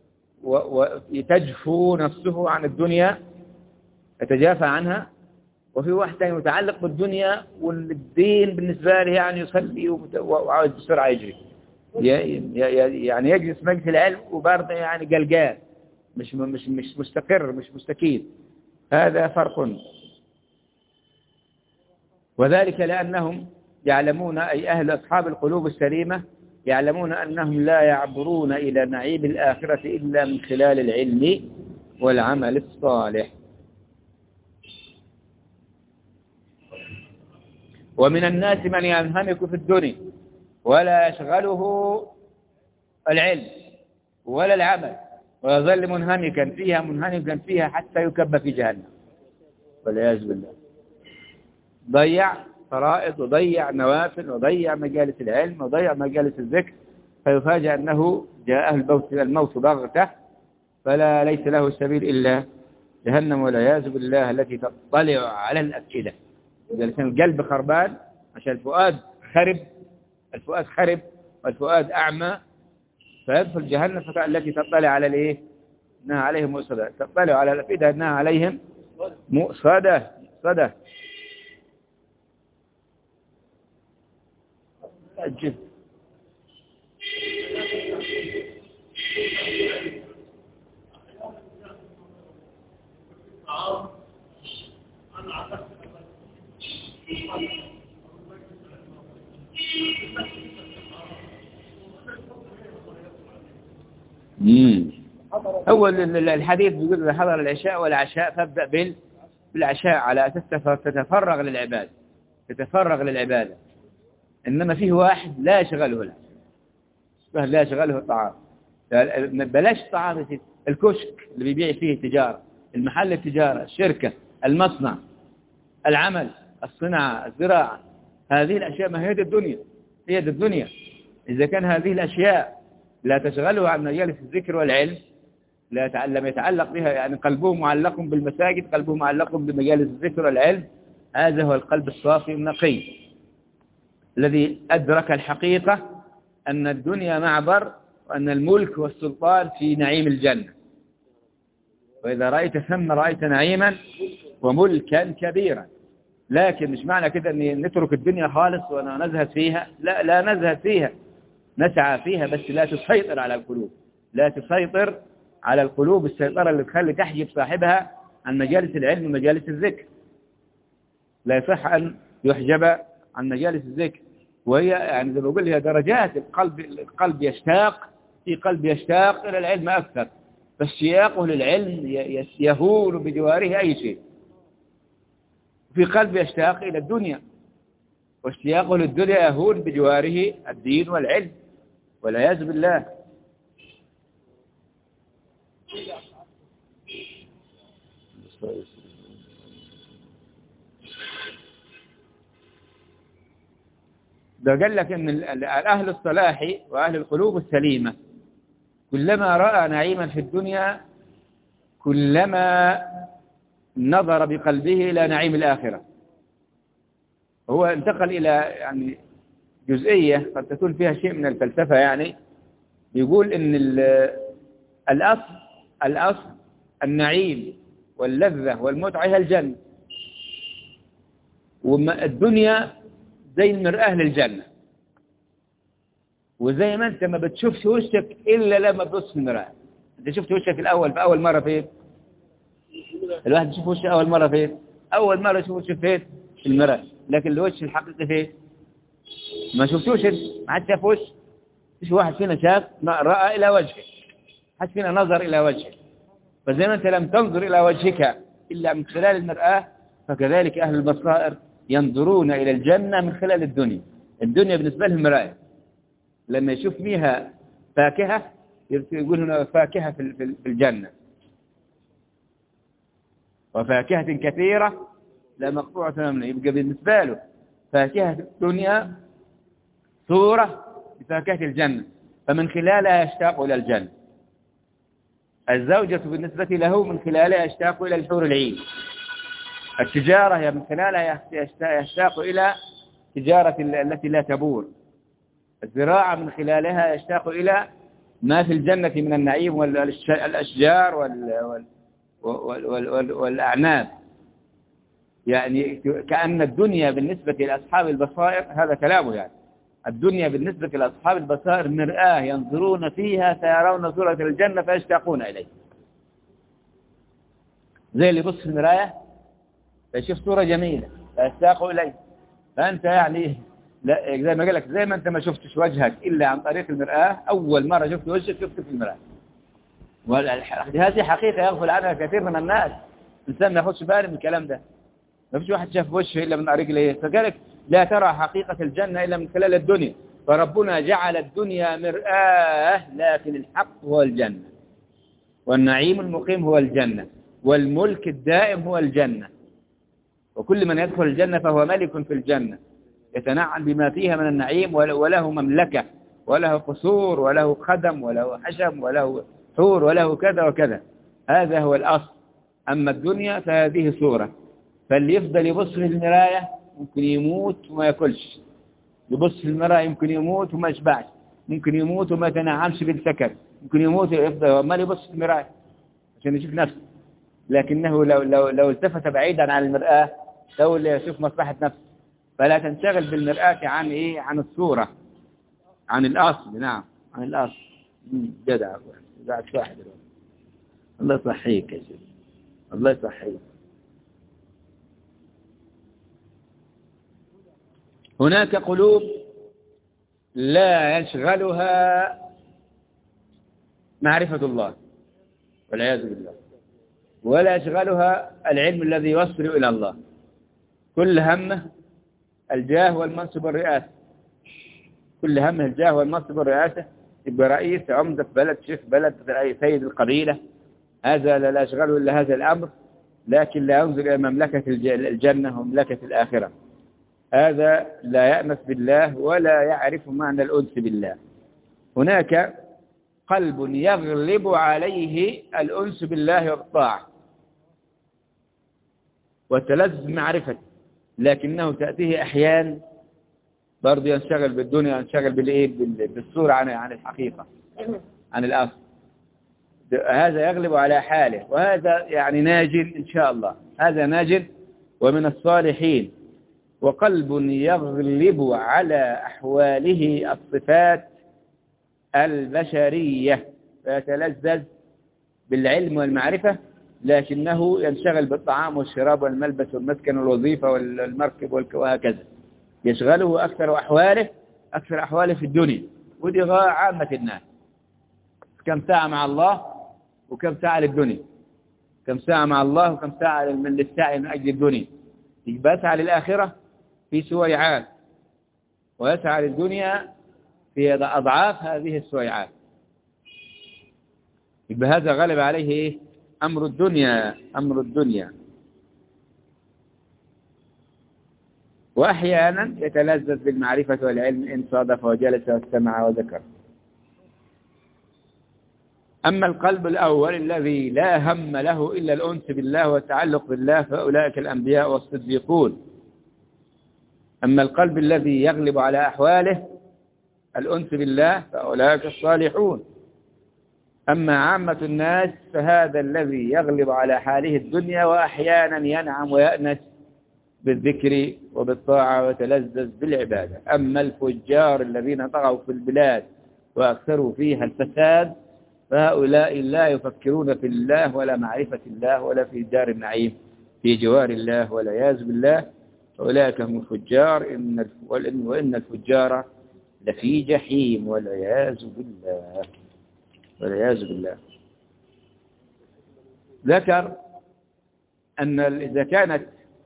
وتجفو نفسه عن الدنيا، يتجافى عنها، وفي واحد ثاني متعلق بالدنيا والدين بالنسبة له يعني يصلي وعاوز بسرعة يجري، يعني يجلس مجلس العلم وبرضه يعني قلقان، مش مستقر، مش مستكين. هذا فرق، وذلك لأنهم يعلمون، أي أهل أصحاب القلوب السليمة يعلمون أنهم لا يعبرون إلى نعيم الآخرة إلا من خلال العلم والعمل الصالح. ومن الناس من ينهمك في الدنيا ولا يشغله العلم ولا العمل، ويظل منهمكا فيها حتى يكب في جهنم والعياذ بالله. ضيع فرائض وضيع نوافل وضيع مجالس العلم وضيع مجالس الذكر، فيفاجأ أنه جاءه الموت بغتة، فلا ليس له سبيل إلا جهنم والعياذ بالله التي تطلع على الأفئدة. إذا كان القلب خربان عشان الفؤاد خرب والفؤاد أعمى، فيدخل جهنم التي تطلع على الإيه؟ أنها عليهم مؤصدة، تطلع على الأفئدة أنها عليهم مؤصدة. أجل. أول الحديث بيقول إذا حضر العشاء والعشاء فابدأ بالعشاء على أساس تتفرغ للعبادة. إنما فيه واحد لا يشغله الطعام. بلاش الطعام، الكشك اللي بيبيع فيه تجارة، المحل التجارة، الشركة، المصنع، العمل، الصناعة، الزراعة، هذه الأشياء ما هي دي الدنيا. إذا كان هذه الأشياء لا تشغله عن مجالس الذكر والعلم، لم يتعلق بها، يعني قلبه معلق بالمساجد، قلبه معلق بمجالس الذكر والعلم، هذا هو القلب الصافي النقي الذي أدرك الحقيقة أن الدنيا معبر، وأن الملك والسلطان في نعيم الجنة. وإذا رأيت ثم رأيت نعيما وملكا كبيرا. لكن مش معنى كده أن نترك الدنيا خالص ونزهد فيها، لا نزهد فيها، نسعى فيها، بس لا تسيطر على القلوب، لا تسيطر على القلوب السيطرة اللي تخلي تحجب صاحبها عن مجالس العلم ومجالس الذكر. لا يصح أن يحجب عن مجالس الذكر، وهي يعني زي ما بقول هي درجات. القلب يشتاق، في قلب يشتاق إلى العلم أكثر، فاشتياقه للعلم يهول بجواره أي شيء. في قلب يشتاق إلى الدنيا، واشتياقه للدنيا يهول بجواره الدين والعلم والعياذ بالله. ده قال لك ان اهل الصلاح واهل القلوب السليمه كلما راى نعيما في الدنيا كلما نظر بقلبه الى نعيم الاخره. هو انتقل إلى يعني جزئية قد تكون فيها شيء من الفلسفة، يعني يقول إن الأصل النعيم واللذة والمتعة هي الجنة، والدنيا زي المرآة للجنة. وزي ما أنت ما بتشوفش وشك إلا لما تبص في المرآة. أنت شفت وشك في أول مرة فين؟ الواحد يشوف وشه أول مرة فين؟ أول مرة يشوف وشه فين؟ في المرآة. لكن الوش الحقيقي فين؟ ما شفتوش، ما حد شاف وش. مش واحد فينا شاف ما رأى إلى وجهه، حد فينا نظر إلى وجهه. فزي ما أنت لم تنظر إلى وجهك إلا من خلال المرآة، فكذلك أهل البصائر ينظرون إلى الجنة من خلال الدنيا. الدنيا بالنسبة لهم مرآة. لما يشوف فيها فاكهة يقول هنا فاكهة في الجنة، وفاكهة كثيرة لا مقطوعة منه. يبقى بالنسبة له فاكهة الدنيا صورة بفاكهة الجنة، فمن خلالها يشتاق إلى الجنة. الزوجة بالنسبة له من خلالها يشتاق إلى الحور العين. التجارة هي من خلالها يشتاق إلى تجارة التي لا تبور. الزراعة من خلالها يشتاق إلى ما في الجنة من النعيم والأشجار والأعناب. يعني كأن الدنيا بالنسبة لأصحاب البصائر، هذا كلامه يعني، الدنيا بالنسبة لأصحاب البصائر مرآة ينظرون فيها فيرون صورة الجنة فيشتاقون إليه. زي اللي يبص في المراية فيشوف صورة جميلة فيشتاق إليه. فأنت يعني لا، زي ما قال لك، زي ما أنت ما شفتش وجهك إلا عن طريق المرآة، أول مرة شفت وجهك شفته في المراية. وهذه حقيقة يغفل عنها كثير من الناس. الإنسان ما ياخدش باله من الكلام ده. ما فيش واحد شاف وجهه إلا من طريق ليه. فقالك لا ترى حقيقة الجنة إلا من خلال الدنيا. فربنا جعل الدنيا مرآة، لكن الحق هو الجنة، والنعيم المقيم هو الجنة، والملك الدائم هو الجنة. وكل من يدخل الجنة فهو ملك في الجنة يتنعم بما فيها من النعيم، وله مملكة وله قصور وله خدم وله حشم وله حور وله كذا وكذا. هذا هو الأصل. أما الدنيا فهذه صورة. فاللي يفضل يبص في المراية ممكن يموت وما يأكلش، يبص في المراية يمكن يموت وما يشبعش، ممكن يموت وما يتنعمش بالسكر، ممكن يموت يفضل عمال يبص في المراية عشان يشوف نفسه. لكنه لو التفت بعيدا عن المرآة لو اللي يشوف مصلحة نفسه. فلا تنشغل بالمرآة عن إيه؟ عن الصورة، عن الأصل. نعم، عن الأصل. جدع قاعد واحد. الله يصحيك يا شيخ، الله يصحيك. هناك قلوب لا يشغلها معرفة الله والعياذ بالله، ولا يشغلها العلم الذي يوصل إلى الله. كل همه الجاه والمنصب والرئاسة، كل همه الجاه والمنصب والرئاسة. يبقى رئيس عمدة في بلد، شيخ بلد، سيد القبيلة، هذا لا يشغله إلا هذا الأمر، لكن لا ينظر إلى مملكة الجنة ومملكة الآخرة. هذا لا يأنس بالله ولا يعرف معنى الأنس بالله. هناك قلب يغلب عليه الأنس بالله والطاعة والتلذذ بمعرفته، لكنه تأتيه أحيان برضه ينشغل بالدنيا، ينشغل بالصورة عن الحقيقة، عن الأصل. هذا يغلب على حاله، وهذا يعني ناجل إن شاء الله، هذا ناجل ومن الصالحين. وقلب يغلب على أحواله الصفات البشرية فيتلذذ بالعلم والمعرفة، لكنه ينشغل بالطعام والشراب والملبس والمسكن والوظيفة والمركب وهكذا. يشغله أكثر أحواله في الدنيا. ودي عامة الناس. كم ساعة مع الله وكم ساعة للدنيا، كم ساعة مع الله وكم ساعة للسعي من أجل الدنيا. يبقى يسعى للآخرة في سويعات، ويسعى للدنيا في أضعاف هذه السويعات. يبقى هذا غلب عليه إيه؟ أمر الدنيا. وأحيانا يتلذذ بالمعرفة والعلم إن صادف وجلس واستمع وذكر. أما القلب الأول الذي لا هم له إلا الأنس بالله والتعلق بالله فأولئك الأنبياء والصديقون. أما القلب الذي يغلب على أحواله الأنس بالله فأولئك الصالحون. أما عامة الناس فهذا الذي يغلب على حاله الدنيا، وأحيانا ينعم ويأنس بالذكر وبالطاعة وتلذذ بالعبادة. أما الفجار الذين طغوا في البلاد وأكثروا فيها الفساد فهؤلاء لا يفكرون في الله ولا معرفة الله ولا في دار النعيم في جوار الله والعياذ بالله. أولئك هم الفجار وإن الفجار لفي جحيم والعياذ بالله والعياذ بالله. ذكر أن إذا كانت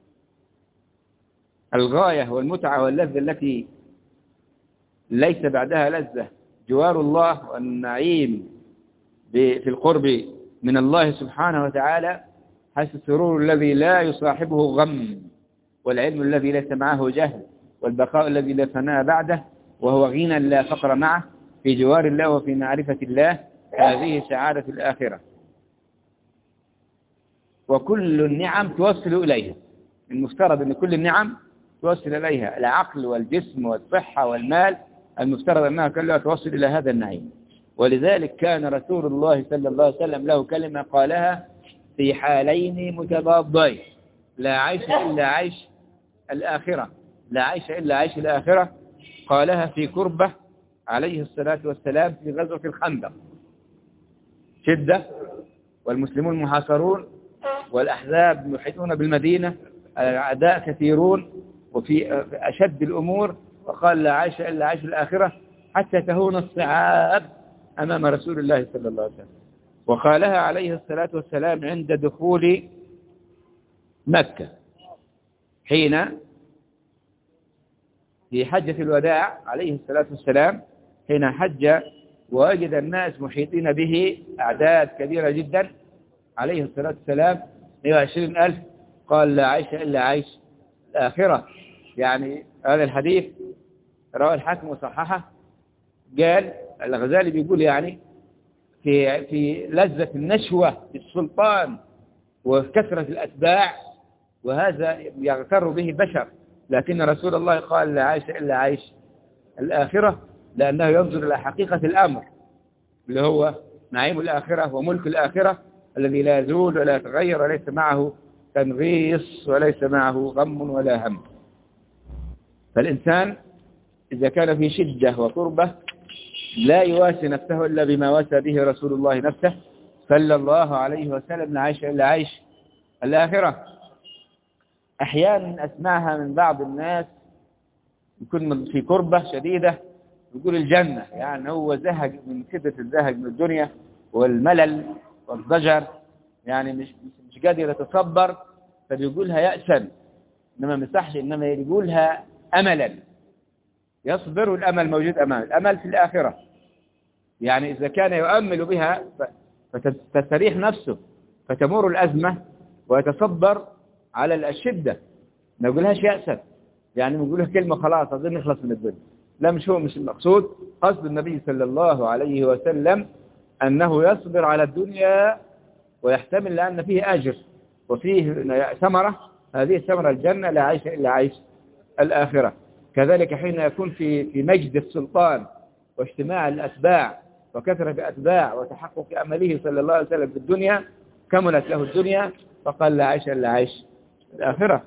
الغاية والمتعة واللذة التي ليس بعدها لذة جوار الله والنعيم في القرب من الله سبحانه وتعالى، حيث السرور الذي لا يصاحبه غم، والعلم الذي ليس معه جهل، والبقاء الذي لا فناء بعده، وهو غنى لا فقر معه في جوار الله وفي معرفة الله. هذه سعادة الآخرة، وكل النعم توصل إليها. المفترض أن كل النعم توصل إليها، العقل والجسم والصحة والمال، المفترض أنها كلها توصل إلى هذا النعيم. ولذلك كان رسول الله صلى الله عليه وسلم له كلمة قالها في حالين متضادين: لا عيش إلا عيش الآخرة، لا عيش إلا عيش الآخرة. قالها في كربة عليه الصلاة والسلام في غزوة الخندق، شدة والمسلمون محاصرون والأحزاب محيطون بالمدينة، الأعداء كثيرون وفي أشد الأمور، وقال لا عيش إلا عيش الآخرة حتى تهون الصعاب أمام رسول الله صلى الله عليه وسلم. وقالها عليه الصلاة والسلام عند دخول مكة، حين في حجة الوداع عليه الصلاة والسلام، حين حج ووجد الناس محيطين به أعداد كبيرة جدا عليه الصلاة والسلام 120,000، قال لا عيش إلا عيش الآخرة. يعني هذا الحديث رواه الحاكم وصححه. قال الغزالي بيقول يعني في لذة النشوة بالسلطان وكثرة الأتباع، وهذا يغتر به البشر، لكن رسول الله قال لا عيش إلا عيش الآخرة، لأنه ينظر إلى حقيقة الأمر اللي هو نعيم الآخرة وملك الآخرة الذي لا يزول ولا يتغير وليس معه تنغيص وليس معه غم ولا هم. فالإنسان إذا كان في شدة وقربة لا يواسي نفسه إلا بما واسى به رسول الله نفسه صلى الله عليه وسلم: لا عيش إلا عيش الآخرة. أحيانا أسمعها من بعض الناس يكون في قربة شديدة يقول الجنة، يعني هو زهق من شدة الزهق من الدنيا والملل والضجر، يعني مش قادر يتصبر، فبيقولها يأسا، إنما مسحش، إنما يقولها أملا يصبر، والأمل موجود أمام الأمل في الآخرة. يعني إذا كان يؤمل بها فتستريح نفسه فتمر الأزمة ويتصبر على الشدة، ما يقولهاش يأسا، يعني نقولها كلمة خلاص أظن نخلص من الدنيا. لا، مش المقصود. قصد النبي صلى الله عليه وسلم أنه يصبر على الدنيا ويحتمل لأن فيه أجر وفيه ثمرة، هذه الثمرة الجنة، لا عيش إلا عيش الآخرة. كذلك حين يكون في مجد السلطان واجتماع الأتباع وكثرة الأتباع وتحقق أمله صلى الله عليه وسلم في الدنيا، كملت له الدنيا فقال لا عيش إلا عيش الآخرة،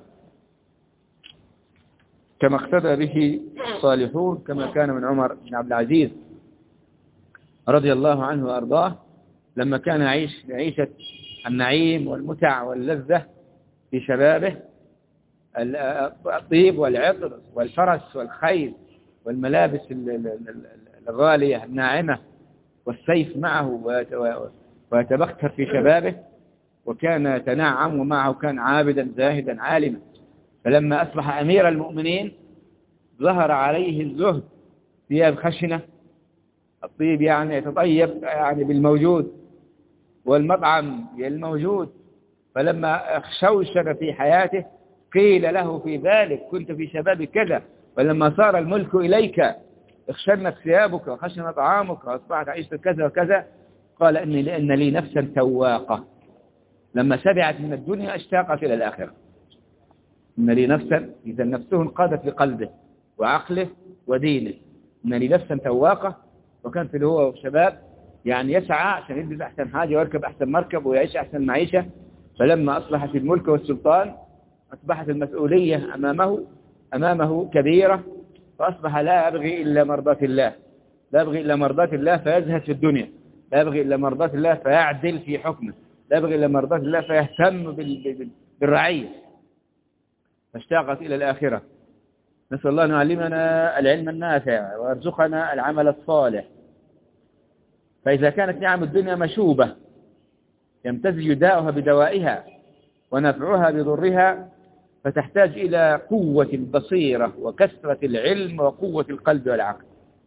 كما اقتدى به الصالحون، كما كان من عمر بن عبد العزيز رضي الله عنه وأرضاه لما كان يعيش عيشة النعيم والمتع واللذة في شبابه، الطيب والعطر والفرس والخيل والملابس الغالية الناعمة والسيف معه، ويتبختر في شبابه، وكان يتنعم، ومعه كان عابدا زاهدا عالما. فلما أصبح أمير المؤمنين ظهر عليه الزهد، ثياب خشنة، الطيب يعني يتطيب يعني بالموجود، والمطعم الموجود. فلما شوشن في حياته قيل له في ذلك: كنت في شباب كذا، ولما صار الملك إليك اخشنت ثيابك وخشن طعامك وأصبحت عيشت كذا وكذا. قال لأن لي نفسا تواقة، لما سبعت من الدنيا اشتاقت إلى الآخرة. إن لي نفسا، إذا نفسه انقادت لقلبه وعقله ودينه. إن لي نفسا تواقة، وكان في هو شباب يعني يسعى عشان يلبس أحسن حاجة ويركب أحسن مركب ويعيش أحسن معيشة. فلما أصبحت الملك والسلطان أصبحت المسؤولية أمامه كبيرة، فأصبح لا يبغي إلا مرضاة الله، لا يبغي إلا مرضاة الله فيزهد في الدنيا، لا يبغي إلا مرضاة الله فيعدل في حكمه، لا يبغي إلا مرضاة الله فيهتم بالرعية، فاشتاقت إلى الآخرة. نسأل الله أن يعلمنا العلم النافع ويرزقنا العمل الصالح. فإذا كانت نعم الدنيا مشوبة يمتزج داؤها بدوائها ونفعها بضرها، فتحتاج إلى قوة البصيرة وكثرة العلم وقوة القلب والعقل،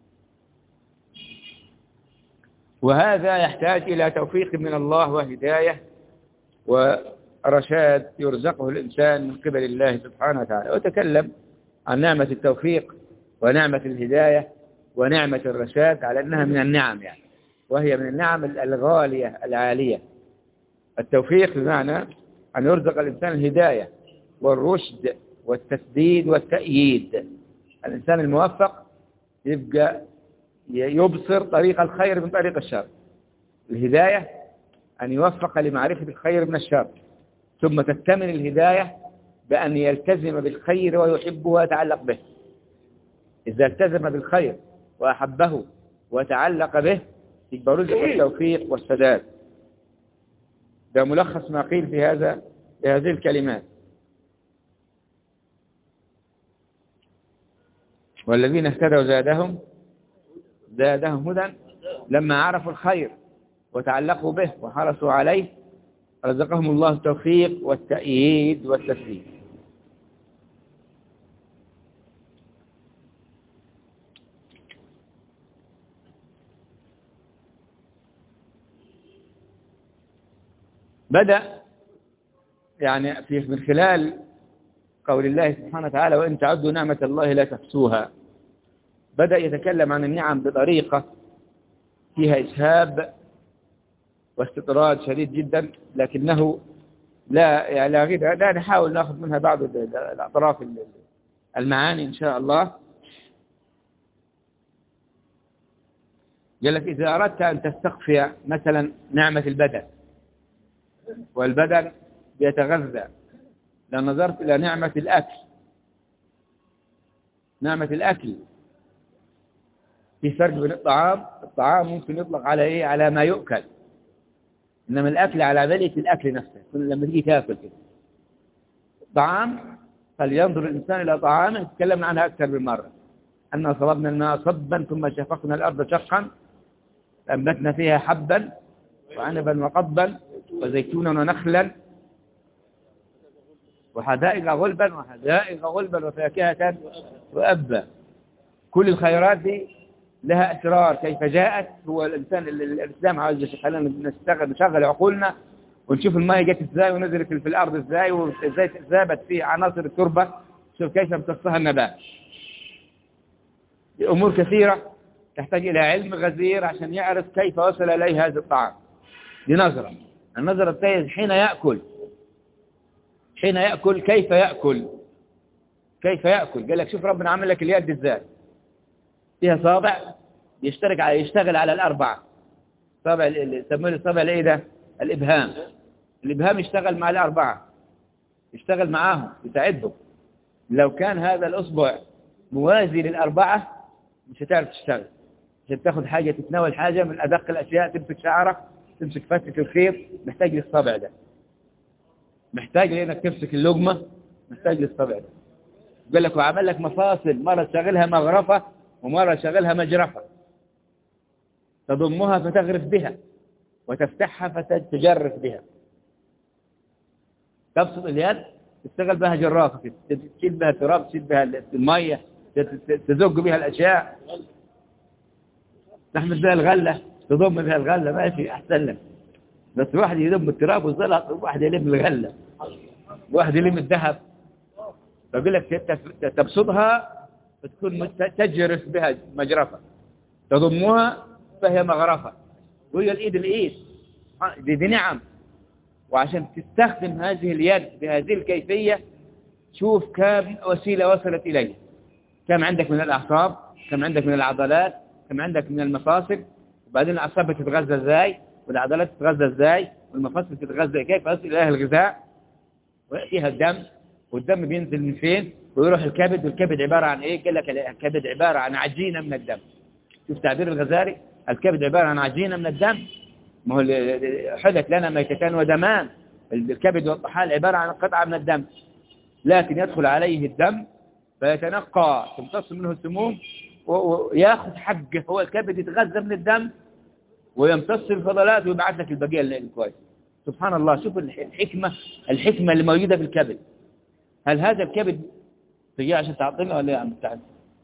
وهذا يحتاج إلى توفيق من الله وهداية ورشاد يرزقه الإنسان من قبل الله سبحانه وتعالى. وتكلم عن نعمة التوفيق ونعمة الهداية ونعمة الرشاد على أنها من النعم يعني، وهي من النعم الغالية العالية. التوفيق بمعنى أن يرزق الإنسان الهداية والرشد والتسديد والتأييد. الإنسان الموفق يبقى يبصر طريق الخير من طريق الشر. الهداية أن يوفق لمعرفة الخير من الشر، ثم تكتمل الهداية بأن يلتزم بالخير ويحبه ويتعلق به. إذا التزم بالخير وأحبه وتعلق به يبقى رزق التوفيق والسداد. ده ملخص ما قيل في هذه الكلمات. والذين اهتدوا زادهم هدى لما عرفوا الخير وتعلقوا به وحرصوا عليه، رزقهم الله التوفيق والتأييد والتسديد. بدأ يعني من خلال قول الله سبحانه وتعالى وإن تعدوا نعمة الله لا تحصوها، بدأ يتكلم عن النعم بطريقة فيها إسهاب واستطراد شديد جدا، لكنه لا نحاول نأخذ منها بعض الأطراف المعاني إن شاء الله. قال لك إذا أردت أن تستخفي مثلا نعمة البدن، والبدن يتغذى، لو نظرت إلى نعمة الأكل في فرق بين الطعام ممكن يطلق على إيه؟ على ما يؤكل، إنما الأكل على عملية الأكل نفسه. لما تيجي تاكل كده الطعام، فلينظر الإنسان إلى طعامه. تكلمنا عنها أكثر من مرة، أن صببنا الماء صبا ثم شققنا الأرض شقا فأنبتنا فيها حبا وعنبا وقضبا وزيتونا ونخلا وحدائق غلبا وفاكهة وأبا. كل الخيرات دي لها أسرار كيف جاءت. هو الإسلام عاوز يخلينا نشغل عقولنا ونشوف الماء جت ازاي ونزلت في الأرض ازاي وازاي ذابت في عناصر التربة، شوف كيف امتصها النبات. أمور كثيرة تحتاج إلى علم غزير عشان يعرف كيف وصل إليه هذا الطعام. دي النظرة الثانية حين يأكل كيف يأكل. قال لك شوف ربنا عمل لك اليد ازاي، فيها صابع يشتغل على الأربعة. صابع يسمونه الصابع الايه ده؟ الإبهام يشتغل مع الأربعة، يشتغل معاهم يساعدهم. لو كان هذا الأصبع موازي للأربعة مش هتعرف تشتغل، عشان تاخد حاجة تتناول حاجة من أدق الأشياء، تمسك شعرك، تمسك فتك الخيط، محتاج للصابع ده. محتاج لأنك تمسك اللقمة، محتاج للصابع ده. قال لك وعمل لك مفاصل، مرة تشغلها مغرفة ومرة تشغلها مجرفة، تضمها فتغرف بها وتفتحها فتجرف بها. تبسط اليد تشتغل بها جرافة، تشيل بها التراب، تشيل بها المية، تزق بها الأشياء، تحمل بها الغلة، تضم بها الغلة، ماشي أحسن لك. بس واحد يلم التراب والزلط، وواحد يلم الغلة، واحد يلم الذهب. فقال لك تبسطها فتكون تجرف بها مجرفة، تضمها فهي مغرفة، وهي الإيد دي نعم. وعشان تستخدم هذه اليد بهذه الكيفية شوف كم وسيلة وصلت إليه، كم عندك من الأعصاب، كم عندك من العضلات، كم عندك من المفاصل، وبعدين الأعصاب بتتغذى إزاي، والعضلات تتغذى إزاي، والمفاصل تتغذى كيف، يصل إليها الغذاء ويأتيها الدم، والدم بينزل من فين ويروح الكبد، والكبد عبارة عن إيه؟ قال لك الكبد عبارة عن عجينة من الدم. شوف تعبير الغزالي، الكبد عبارة عن عجينة من الدم. ما هو حدث لنا ميتتان ودمان، الكبد والطحال عبارة عن قطعة من الدم، لكن يدخل عليه الدم فيتنقى، تمتص منه السموم وياخذ حقه، هو الكبد يتغذى من الدم ويمتص الفضلات ويبعث لك البقية الكويس. سبحان الله، شوف الحكمة اللي موجودة في الكبد. هل هذا الكبد تجي عشان تعطينا ولا يا عم تعال؟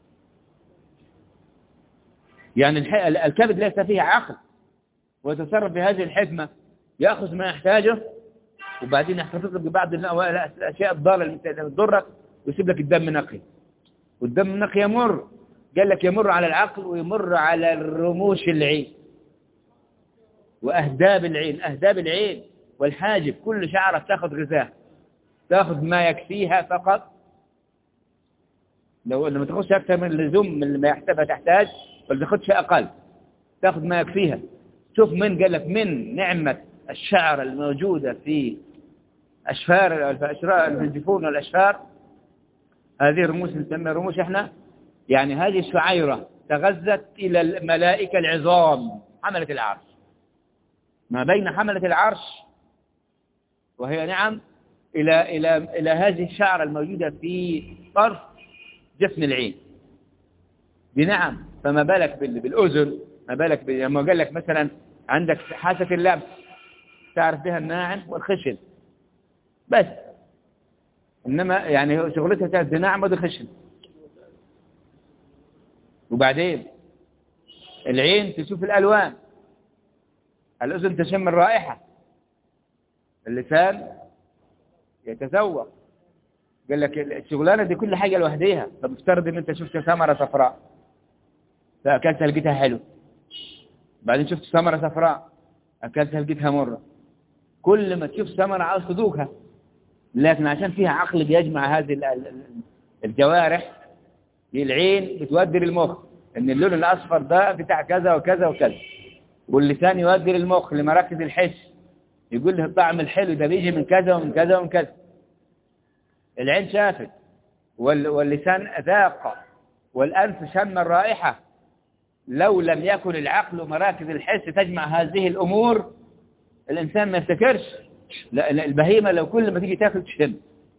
يعني الكبد ليس فيه عقل ويتصرف بهذه الحكمة، يأخذ ما يحتاجه وبعدين يحتفظ ببعض الأشياء الضارة اللي تضرك ويسيب لك الدم نقي، والدم النقي يمر، قال لك يمر على العقل ويمر على الرموش العين وأهداب العين، أهداب العين والحاجب، كل شعرة تأخذ غذاء، تأخذ ما يكفيها فقط، لما تاخذش أكثر من اللزوم من ما يحتاجها تحتاج، ولا تاخذش أقل، تأخذ ما يكفيها. شوف من قال لك من نعمة الشعر الموجودة في أشفار في الجفون والأشفار، هذه الرموش نسميها رموش احنا، يعني هذه الشعيرة تغذت إلى الملائكة العظام حملة العرش، ما بين حملة العرش وهي نعم إلى هذه الشعرة الموجودة في طرف جفن العين بنعم. فما بالك بالأذن، ما بالك لما قال لك مثلا عندك حاسة اللمس تعرف بها الناعم والخشن بس، إنما يعني شغلتها تعرف ناعم والخشن. وبعدين العين تشوف الألوان، الأذن تشم الرائحة، اللسان يتذوق. قال لك الشغلانة دي كل حاجة لوحديها. طب افترض ان انت شفت ثمرة صفراء فأكلتها لقيتها حلو، بعدين شفت ثمرة صفراء أكلتها لقيتها مرة، كل ما تشوف ثمرة عاوز تذوقها، لكن عشان فيها عقل بيجمع هذه الجوارح، العين بتودي للمخ ان اللون الأصفر ده بتاع كذا وكذا وكذا، واللسان يودي للمخ لمراكز الحس يقول له الطعم الحلو ده بيجي من كذا ومن كذا ومن كذا. العين شافت واللسان ذاق والأنف شم الرائحة. لو لم يكن العقل ومراكز الحس تجمع هذه الأمور الإنسان ما يفتكرش. لا، البهيمة لو كل ما تيجي تاكل تشم،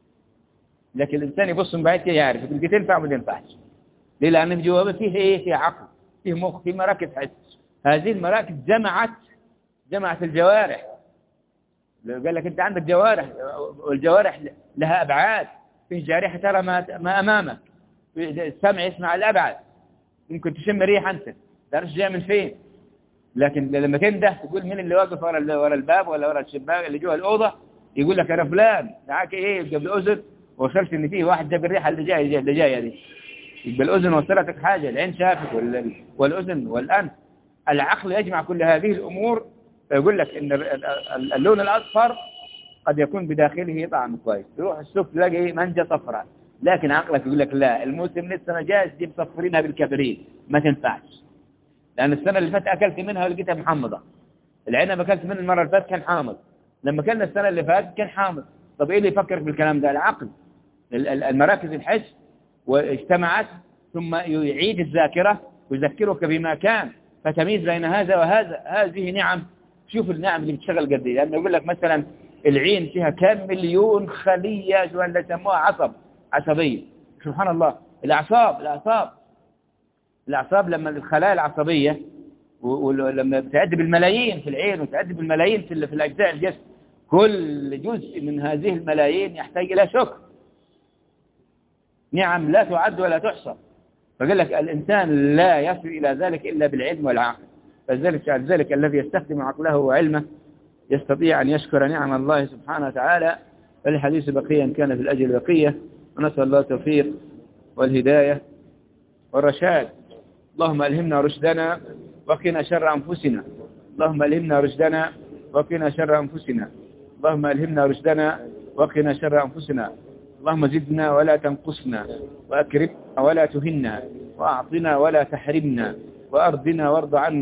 لكن الإنسان يبص من بعيد كده يعرف تلقى تنفع وما تنفعش. ليه؟ لأن في جوابه فيه إيه؟ فيه عقل، فيه مخ، فيه مراكز حس. هذه المراكز جمعت الجوارح. قال لك أنت عندك جوارح، والجوارح لها أبعاد. في جارحة ترى ما أمامك، السمع يسمع الأبعد، ممكن تشم ريح أنت تعرفش جاي من فين، لكن لما تنده تقول مين اللي واقف ورا الباب ولا ورا الشباك اللي جوا الأوضة، يقول لك أنا فلان معاك إيه قبل الأذن وصلت إن فيه واحد جاب الريحة اللي جاية دي، يبقى الأذن وصلتك حاجة، العين شافت والأذن والأنف. العقل يجمع كل هذه الأمور فيقول لك إن اللون الأصفر قد يكون بداخله طعم كويس، تروح السوق تلاقي منجة صفراء، لكن عقلك يقول لك لا، الموسم لسه ما جاش، دي مصفرينها بالكبريت ما تنفعش، لأن السنة اللي فاتت أكلت منها ولقيتها محمضة. العنب أكلت منه المرة اللي فاتت كان حامض، لما كلنا السنة اللي فاتت كان حامض. طب إيه اللي يفكرك بالكلام ده؟ العقل، المراكز الحس واجتمعت، ثم يعيد الذاكرة ويذكرك بما كان فتميز بين هذا وهذا. هذه نعم. شوف النعم اللي بتشغل قد ايه، لأنه يقول لك مثلا العين فيها كم مليون خلية ولا يسموها عصبية. سبحان الله. الأعصاب لما الخلايا العصبية ولما بتعد بالملايين في العين وتعد بالملايين في الأجزاء الجسم، كل جزء من هذه الملايين يحتاج إلى شكر. نعم لا تعد ولا تحصى. فقال لك الإنسان لا يصل إلى ذلك إلا بالعلم والعقل. فذلك الذي يستخدم عقله وعلمه يستطيع أن يشكر نعم الله سبحانه وتعالى. فالحديث بقيا كان في الأجل بقية، ونسأل الله التوفيق والهداية والرشاد. اللهم ألهمنا رشدنا وقنا شر أنفسنا، اللهم ألهمنا رشدنا وقنا شر أنفسنا، اللهم ألهمنا رشدنا وقنا شر أنفسنا، اللهم زدنا ولا تنقصنا، وأكرمنا ولا تهنا، وأعطنا ولا تحرمنا، وأرضنا وارض عنا.